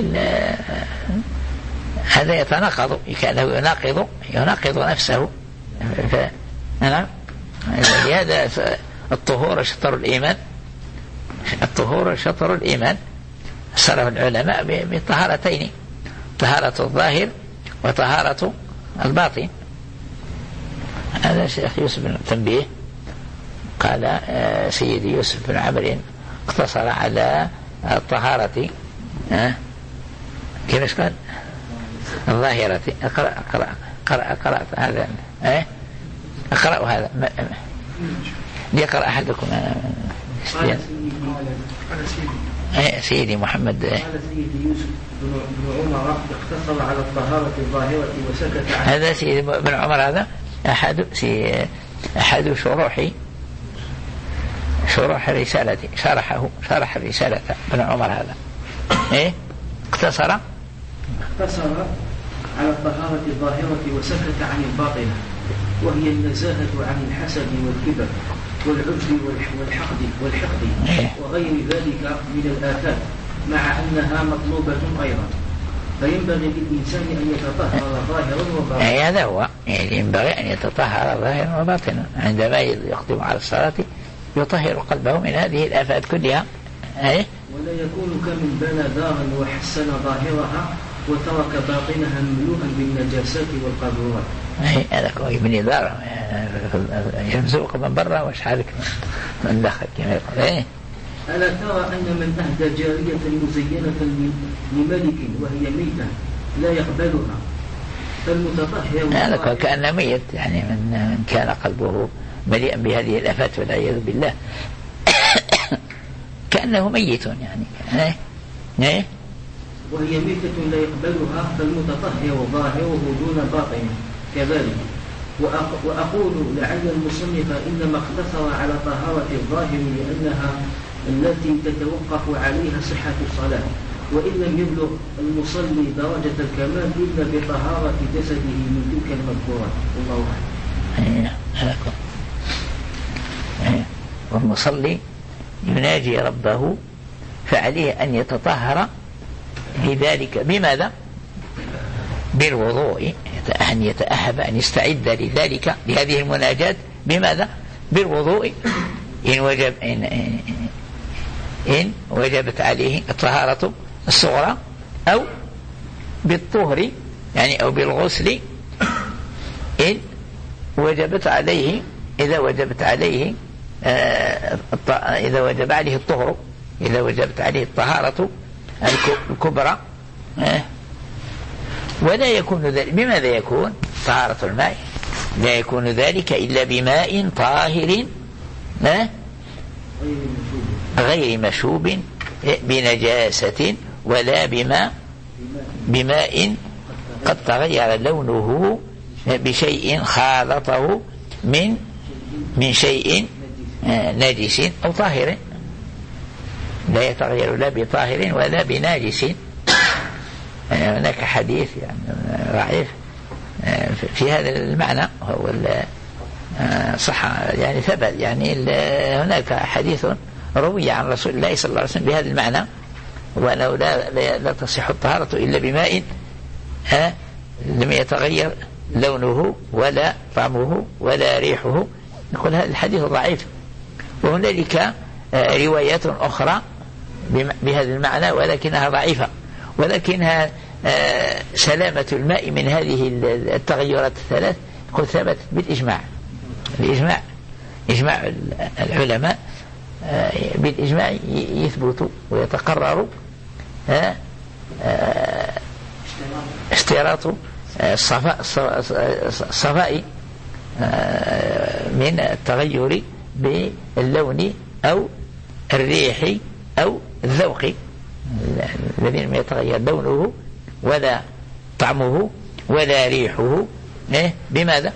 هذا يتناقض، كأنه يناقض يناقض نفسه. نعم، لهذا الطهور شطر الإيمان، الطهور شطر الإيمان. صرف العلماء بطهارتين، طهارة الظاهر وطهارة الباطن. هذا الشيخ يوسف بن تنبيه قال سيدي يوسف بن عمر اقتصر على الطهارة كيف قال الظاهرة. اقرأ اقرأ اقرأ اقرأ هذا ايه اقرأ هذا ليقرأ أحدكم. قال ايه سيدي محمد ايه قال سيدي يوسف بن عمر اقتصر على الطهارة الظاهرة وسكت عن هذا سيدي بن عمر، هذا أحد سي أحد شروحي شروح الرسالة، شرحه شرح الرسالة بن عمر. هذا إيه اقتصر اقتصر على الطهارة الظاهرة وسكت عن الباطنة، وهي النزاهة عن الحسد والكبر والعجب والحقد والحقد وغير ذلك من الآفات، مع أنها مطلوبة أيضا. فينبغي للإنسان أن يتطهر ظاهرا وباطنا. هذا هو، يعني ينبغي أن يتطهر ظاهرا وباطنا. عندما يقدم على الصلاة يطهر قلبه من هذه الآفات كلها. أيه؟ ولا يكون كمن بنى دارا وحسن ظاهرها وترك باطنها مملوءا بالنجاسات والقاذورات. هذا هو يبني دار يمسوق من برا وشحالك من داخل كما يقول. إيه؟ ألا ترى أن من أهدى جارية مزينة لملك وهي ميتة لا يقبلها فالمتطهر هذا كأنه ميت، يعني من كان قلبه مليئا بهذه الآفات والعياذ بالله كأنه ميت يعني. إيه؟ إيه؟ وهي ميتة لا يقبلها فالمتطهر ظاهره دون باطنه كذلك. وأقول لعل المصنف إنما اقتصر على طهارة الظاهر لأنها التي تتوقف عليها صحة الصلاة، وإن لم يبلغ المصلي درجة الكمال إلا بطهارة جسده من تلك المذكورات. الله أعلم. والمصلي يناجي ربه فعليه أن يتطهر بذلك. بماذا؟ بالوضوء، أن يتأهب أن يستعد لذلك لهذه المناجاة. بماذا؟ بالوضوء إن وجب إن, إن, إن وجبت عليه الطهارة الصغرى، أو بالطهر يعني أو بالغسل إن وجبت عليه إذا وجبت عليه آه إذا وجب عليه الطهر إذا وجبت عليه الطهارة الكبرى. آه ولا يكون ذلك. بماذا يكون طهارة الماء؟ لا يكون ذلك إلا بماء طاهر آه غير مشوب بنجاسة، ولا بماء بماء قد تغير لونه بشيء خالطه من من شيء نجس أو طاهر. لا يتغير لا بطاهر ولا بناجس. هناك حديث يعني ضعيف في هذا المعنى، هو صح يعني ثبت، يعني هناك حديث روي عن رسول الله صلى الله عليه وسلم بهذا المعنى، وأنه لا, لا, لا تصح الطهارة إلا بماء ها لم يتغير لونه ولا طعمه ولا ريحه. نقول هذا الحديث ضعيف. وهنالك روايات أخرى بهذا المعنى ولكنها ضعيفة، ولكنها سلامة الماء من هذه التغيرات الثلاث قد ثبتت بالإجماع. الإجماع إجماع العلماء بالإجماع يثبت ويتقرر اشتراط الصفاء الصفاء من التغير باللون أو الريح أو الذوق، الذي لم يتغير لونه ولا طعمه ولا ريحه. بماذا؟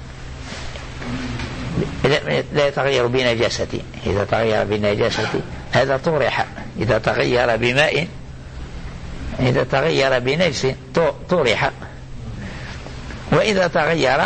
لا يتغير بنجاسة. إذا تغير بنجاسة هذا طرح. إذا تغير بماء إذا تغير بنجس طرح. وإذا تغير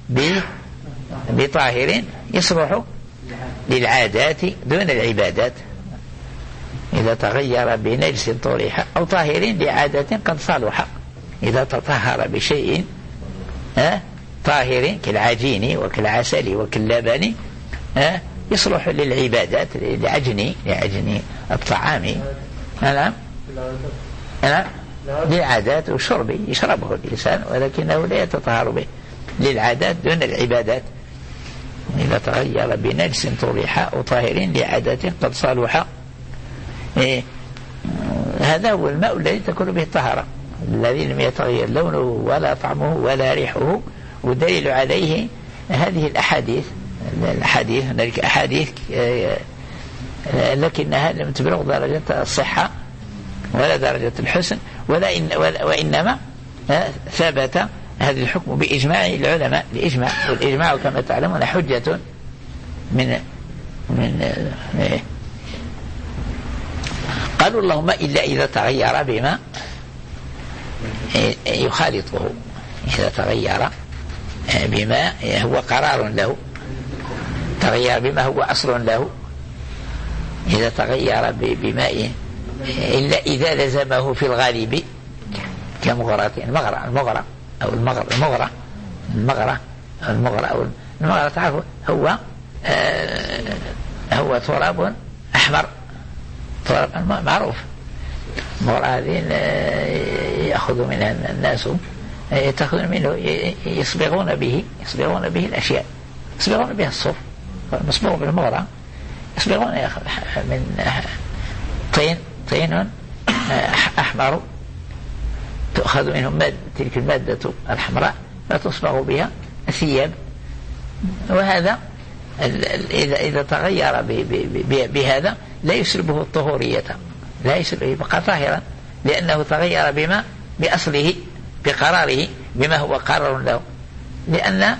بطاهر يصلح للعادات دون العبادات. إذا تغير بنجس طرح أو طاهر لعادة قد صلح. إذا تطهر بشيء ها طاهر كالعجين وكالعسل وكاللبن ها يصلح للعبادات لعجن لعجن الطعام. نعم نعم للعادات والشرب يشربه الإنسان ولكنه لا يتطهر به للعادات دون العبادات. إذا تغير بنجس طرح أو طاهر لعادة قد صلح. إيه هذا هو الماء الذي تكون به الطهارة، الذي لم يتغير لونه ولا طعمه ولا ريحه. والدليل عليه هذه الأحاديث الأحاديث هنالك أحاديث لكنها لم تبلغ درجة الصحة ولا درجة الحسن ولا إن وإنما ثبت هذا الحكم بإجماع العلماء الإجماع. والإجماع كما تعلمون حجة من من قالوا اللهم إلا إذا تغير بما يخالطه. إذا تغير بما هو قرار له، تغير بما هو أصل له، إذا تغير بماء إلا إذا لزمه في الغالب كمغرة المغرة المغرة أو المغرة المغرة المغرة أو المغرة أو المغرة تعرفوا هو آه هو تراب أحمر، تراب معروف. المغرة هذه يأخذ منها الناس، يتأخذون منه يصبغون به يصبغون به الأشياء، يصبغون به الصوف، مصبوغ بالمغرة، يصبغون من طين طين أحمر تأخذ منهم مادة، تلك المادة الحمراء فتصبغ بها الثياب. وهذا إذا إذا تغير بهذا لا يسلبه الطهورية، لا يسلبه، يبقى طاهرا لأنه تغير بما بأصله بقراره بما هو قرار له. لأن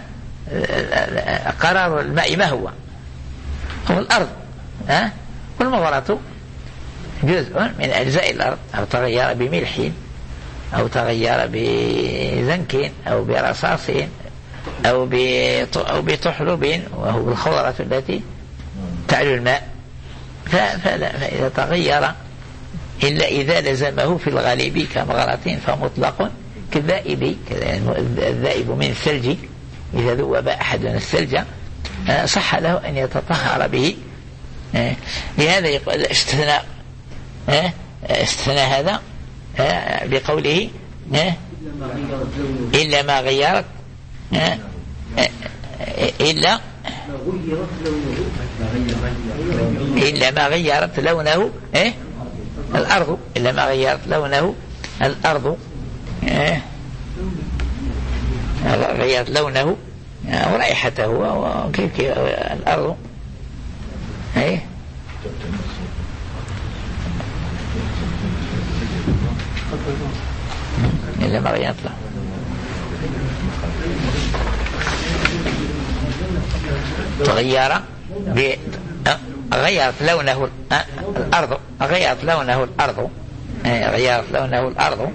قرار الماء ما هو؟ هو الأرض، ها؟ والمغرة جزء من أجزاء الأرض، أو تغير بملح أو تغير بزنك أو برصاص أو أو بتحلب وهو الخضرة التي تعلو الماء. فإذا تغير إلا إذا لزمه في الغالب كمغرة فمطلق كالذائب، الذائب من الثلج إذا ذوب أحدنا الثلج صح له أن يتطهر به. لهذا يقول استثناء استثناء هذا بقوله إلا ما غيرت إلا إلا ما غيرت لونه الأرض، إلا ما غيرت لونه الأرض، غيرت لونه ورائحته وكيف الأرض إيه إلا ما غيرت له تغير ب... غيرت لونه الأرض، غيرت لونه الأرض، غيرت لونه الأرض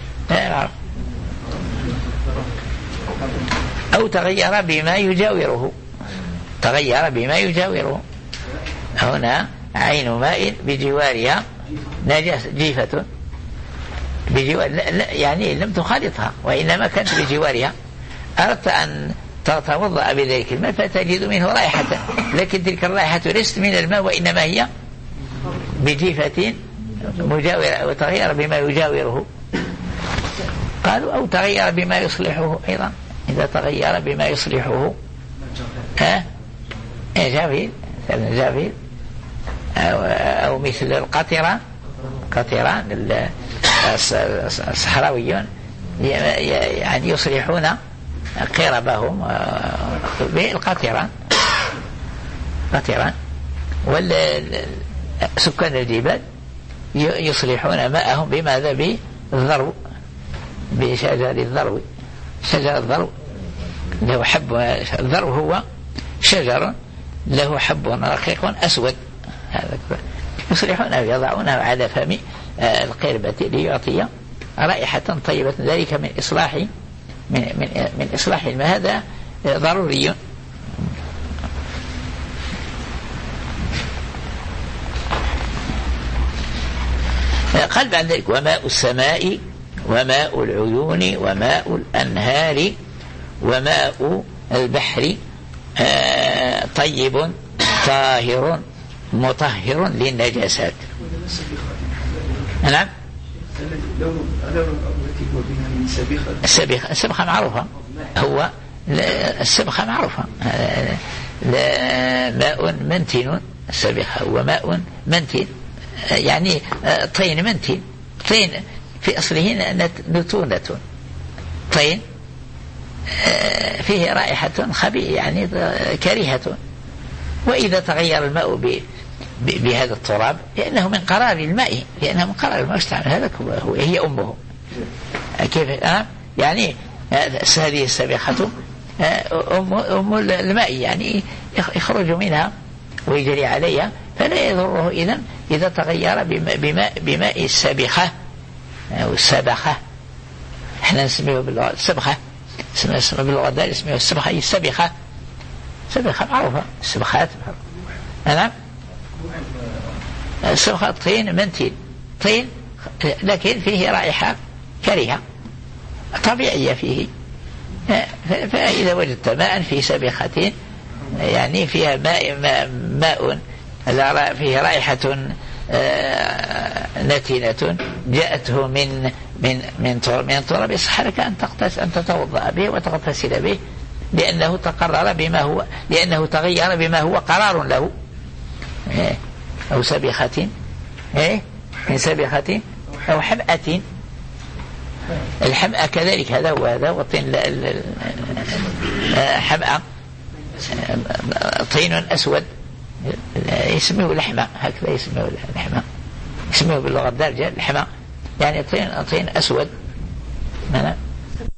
أو تغير بما يجاوره، تغير بما يجاوره. هنا عين ماء بجوارها نجاسة جيفة بجوار، يعني لم تخالطها وإنما كانت بجوارها، أردت أن تتوضأ بذلك الماء فتجد منه رائحة، لكن تلك الرائحة ليست من الماء وإنما هي بجيفة مجاورة، وتغير بما يجاوره. قالوا أو تغير بما يصلحه أيضا، إذا تغير بما يصلحه ها جافيل جافيل أو, أو مثل القطران، قطران الصحراويون يعني يصلحون قربهم بالقطران قطران، والسكان الجبال يصلحون ماءهم بماذا؟ بالذرو، بشجر الذرو. شجر الذرو له حب، الذرو هو شجر له حب رقيق أسود، هذا يصلحونه يضعونه على فم القربة ليعطي رائحة طيبة، ذلك من إصلاح من من من إصلاح الماء، هذا ضروري. قال بعد ذلك وماء السماء وماء العيون وماء الأنهار وماء البحر طيب طاهر مطهر للنجاسات. نعم. السبخة السبخة معروفة، هو السبخة معروفة، ماء منتن، السبخة هو ماء منتن يعني طين منتن، طين في أصله نتونة، طين فيه رائحة خبيثة يعني كريهة. وإذا تغير الماء بهذا التراب لأنه من قرار الماء، لأنه من قرار الماء استعمل، هذا هو هي أمه كيف آه؟ يعني هذه السبخة أم, أم الماء، يعني يخرج منها ويجري عليها، فلا يضره إذن إذا تغير بماء, بماء السبخة أو السبخة، احنا نسميه بالسبخة اسمها اسمها باللغة الدارجة اسمها السبخة، أي السبخة، سبخة معروفة، السبخات. نعم. السبخة طين منتين، طين لكن فيه رائحة كريهة طبيعية فيه. فإذا وجدت ماء في سبخة يعني فيها ماء ماء, ماء فيه رائحة نتنة جاءته من من من من التراب، يصح لك أن تغتسل أن تتوضأ به وتغتسل به، لأنه تقرر بما هو، لأنه تغير بما هو قرار له. أو سبخة من سبخة أو حمأة. الحمأة كذلك هذا وهذا، والطين حمأة طين أسود يسميه لحمة، هكذا يسميه لحمة، يسميه باللغة الدارجة لحمة، يعني طين طين أسود.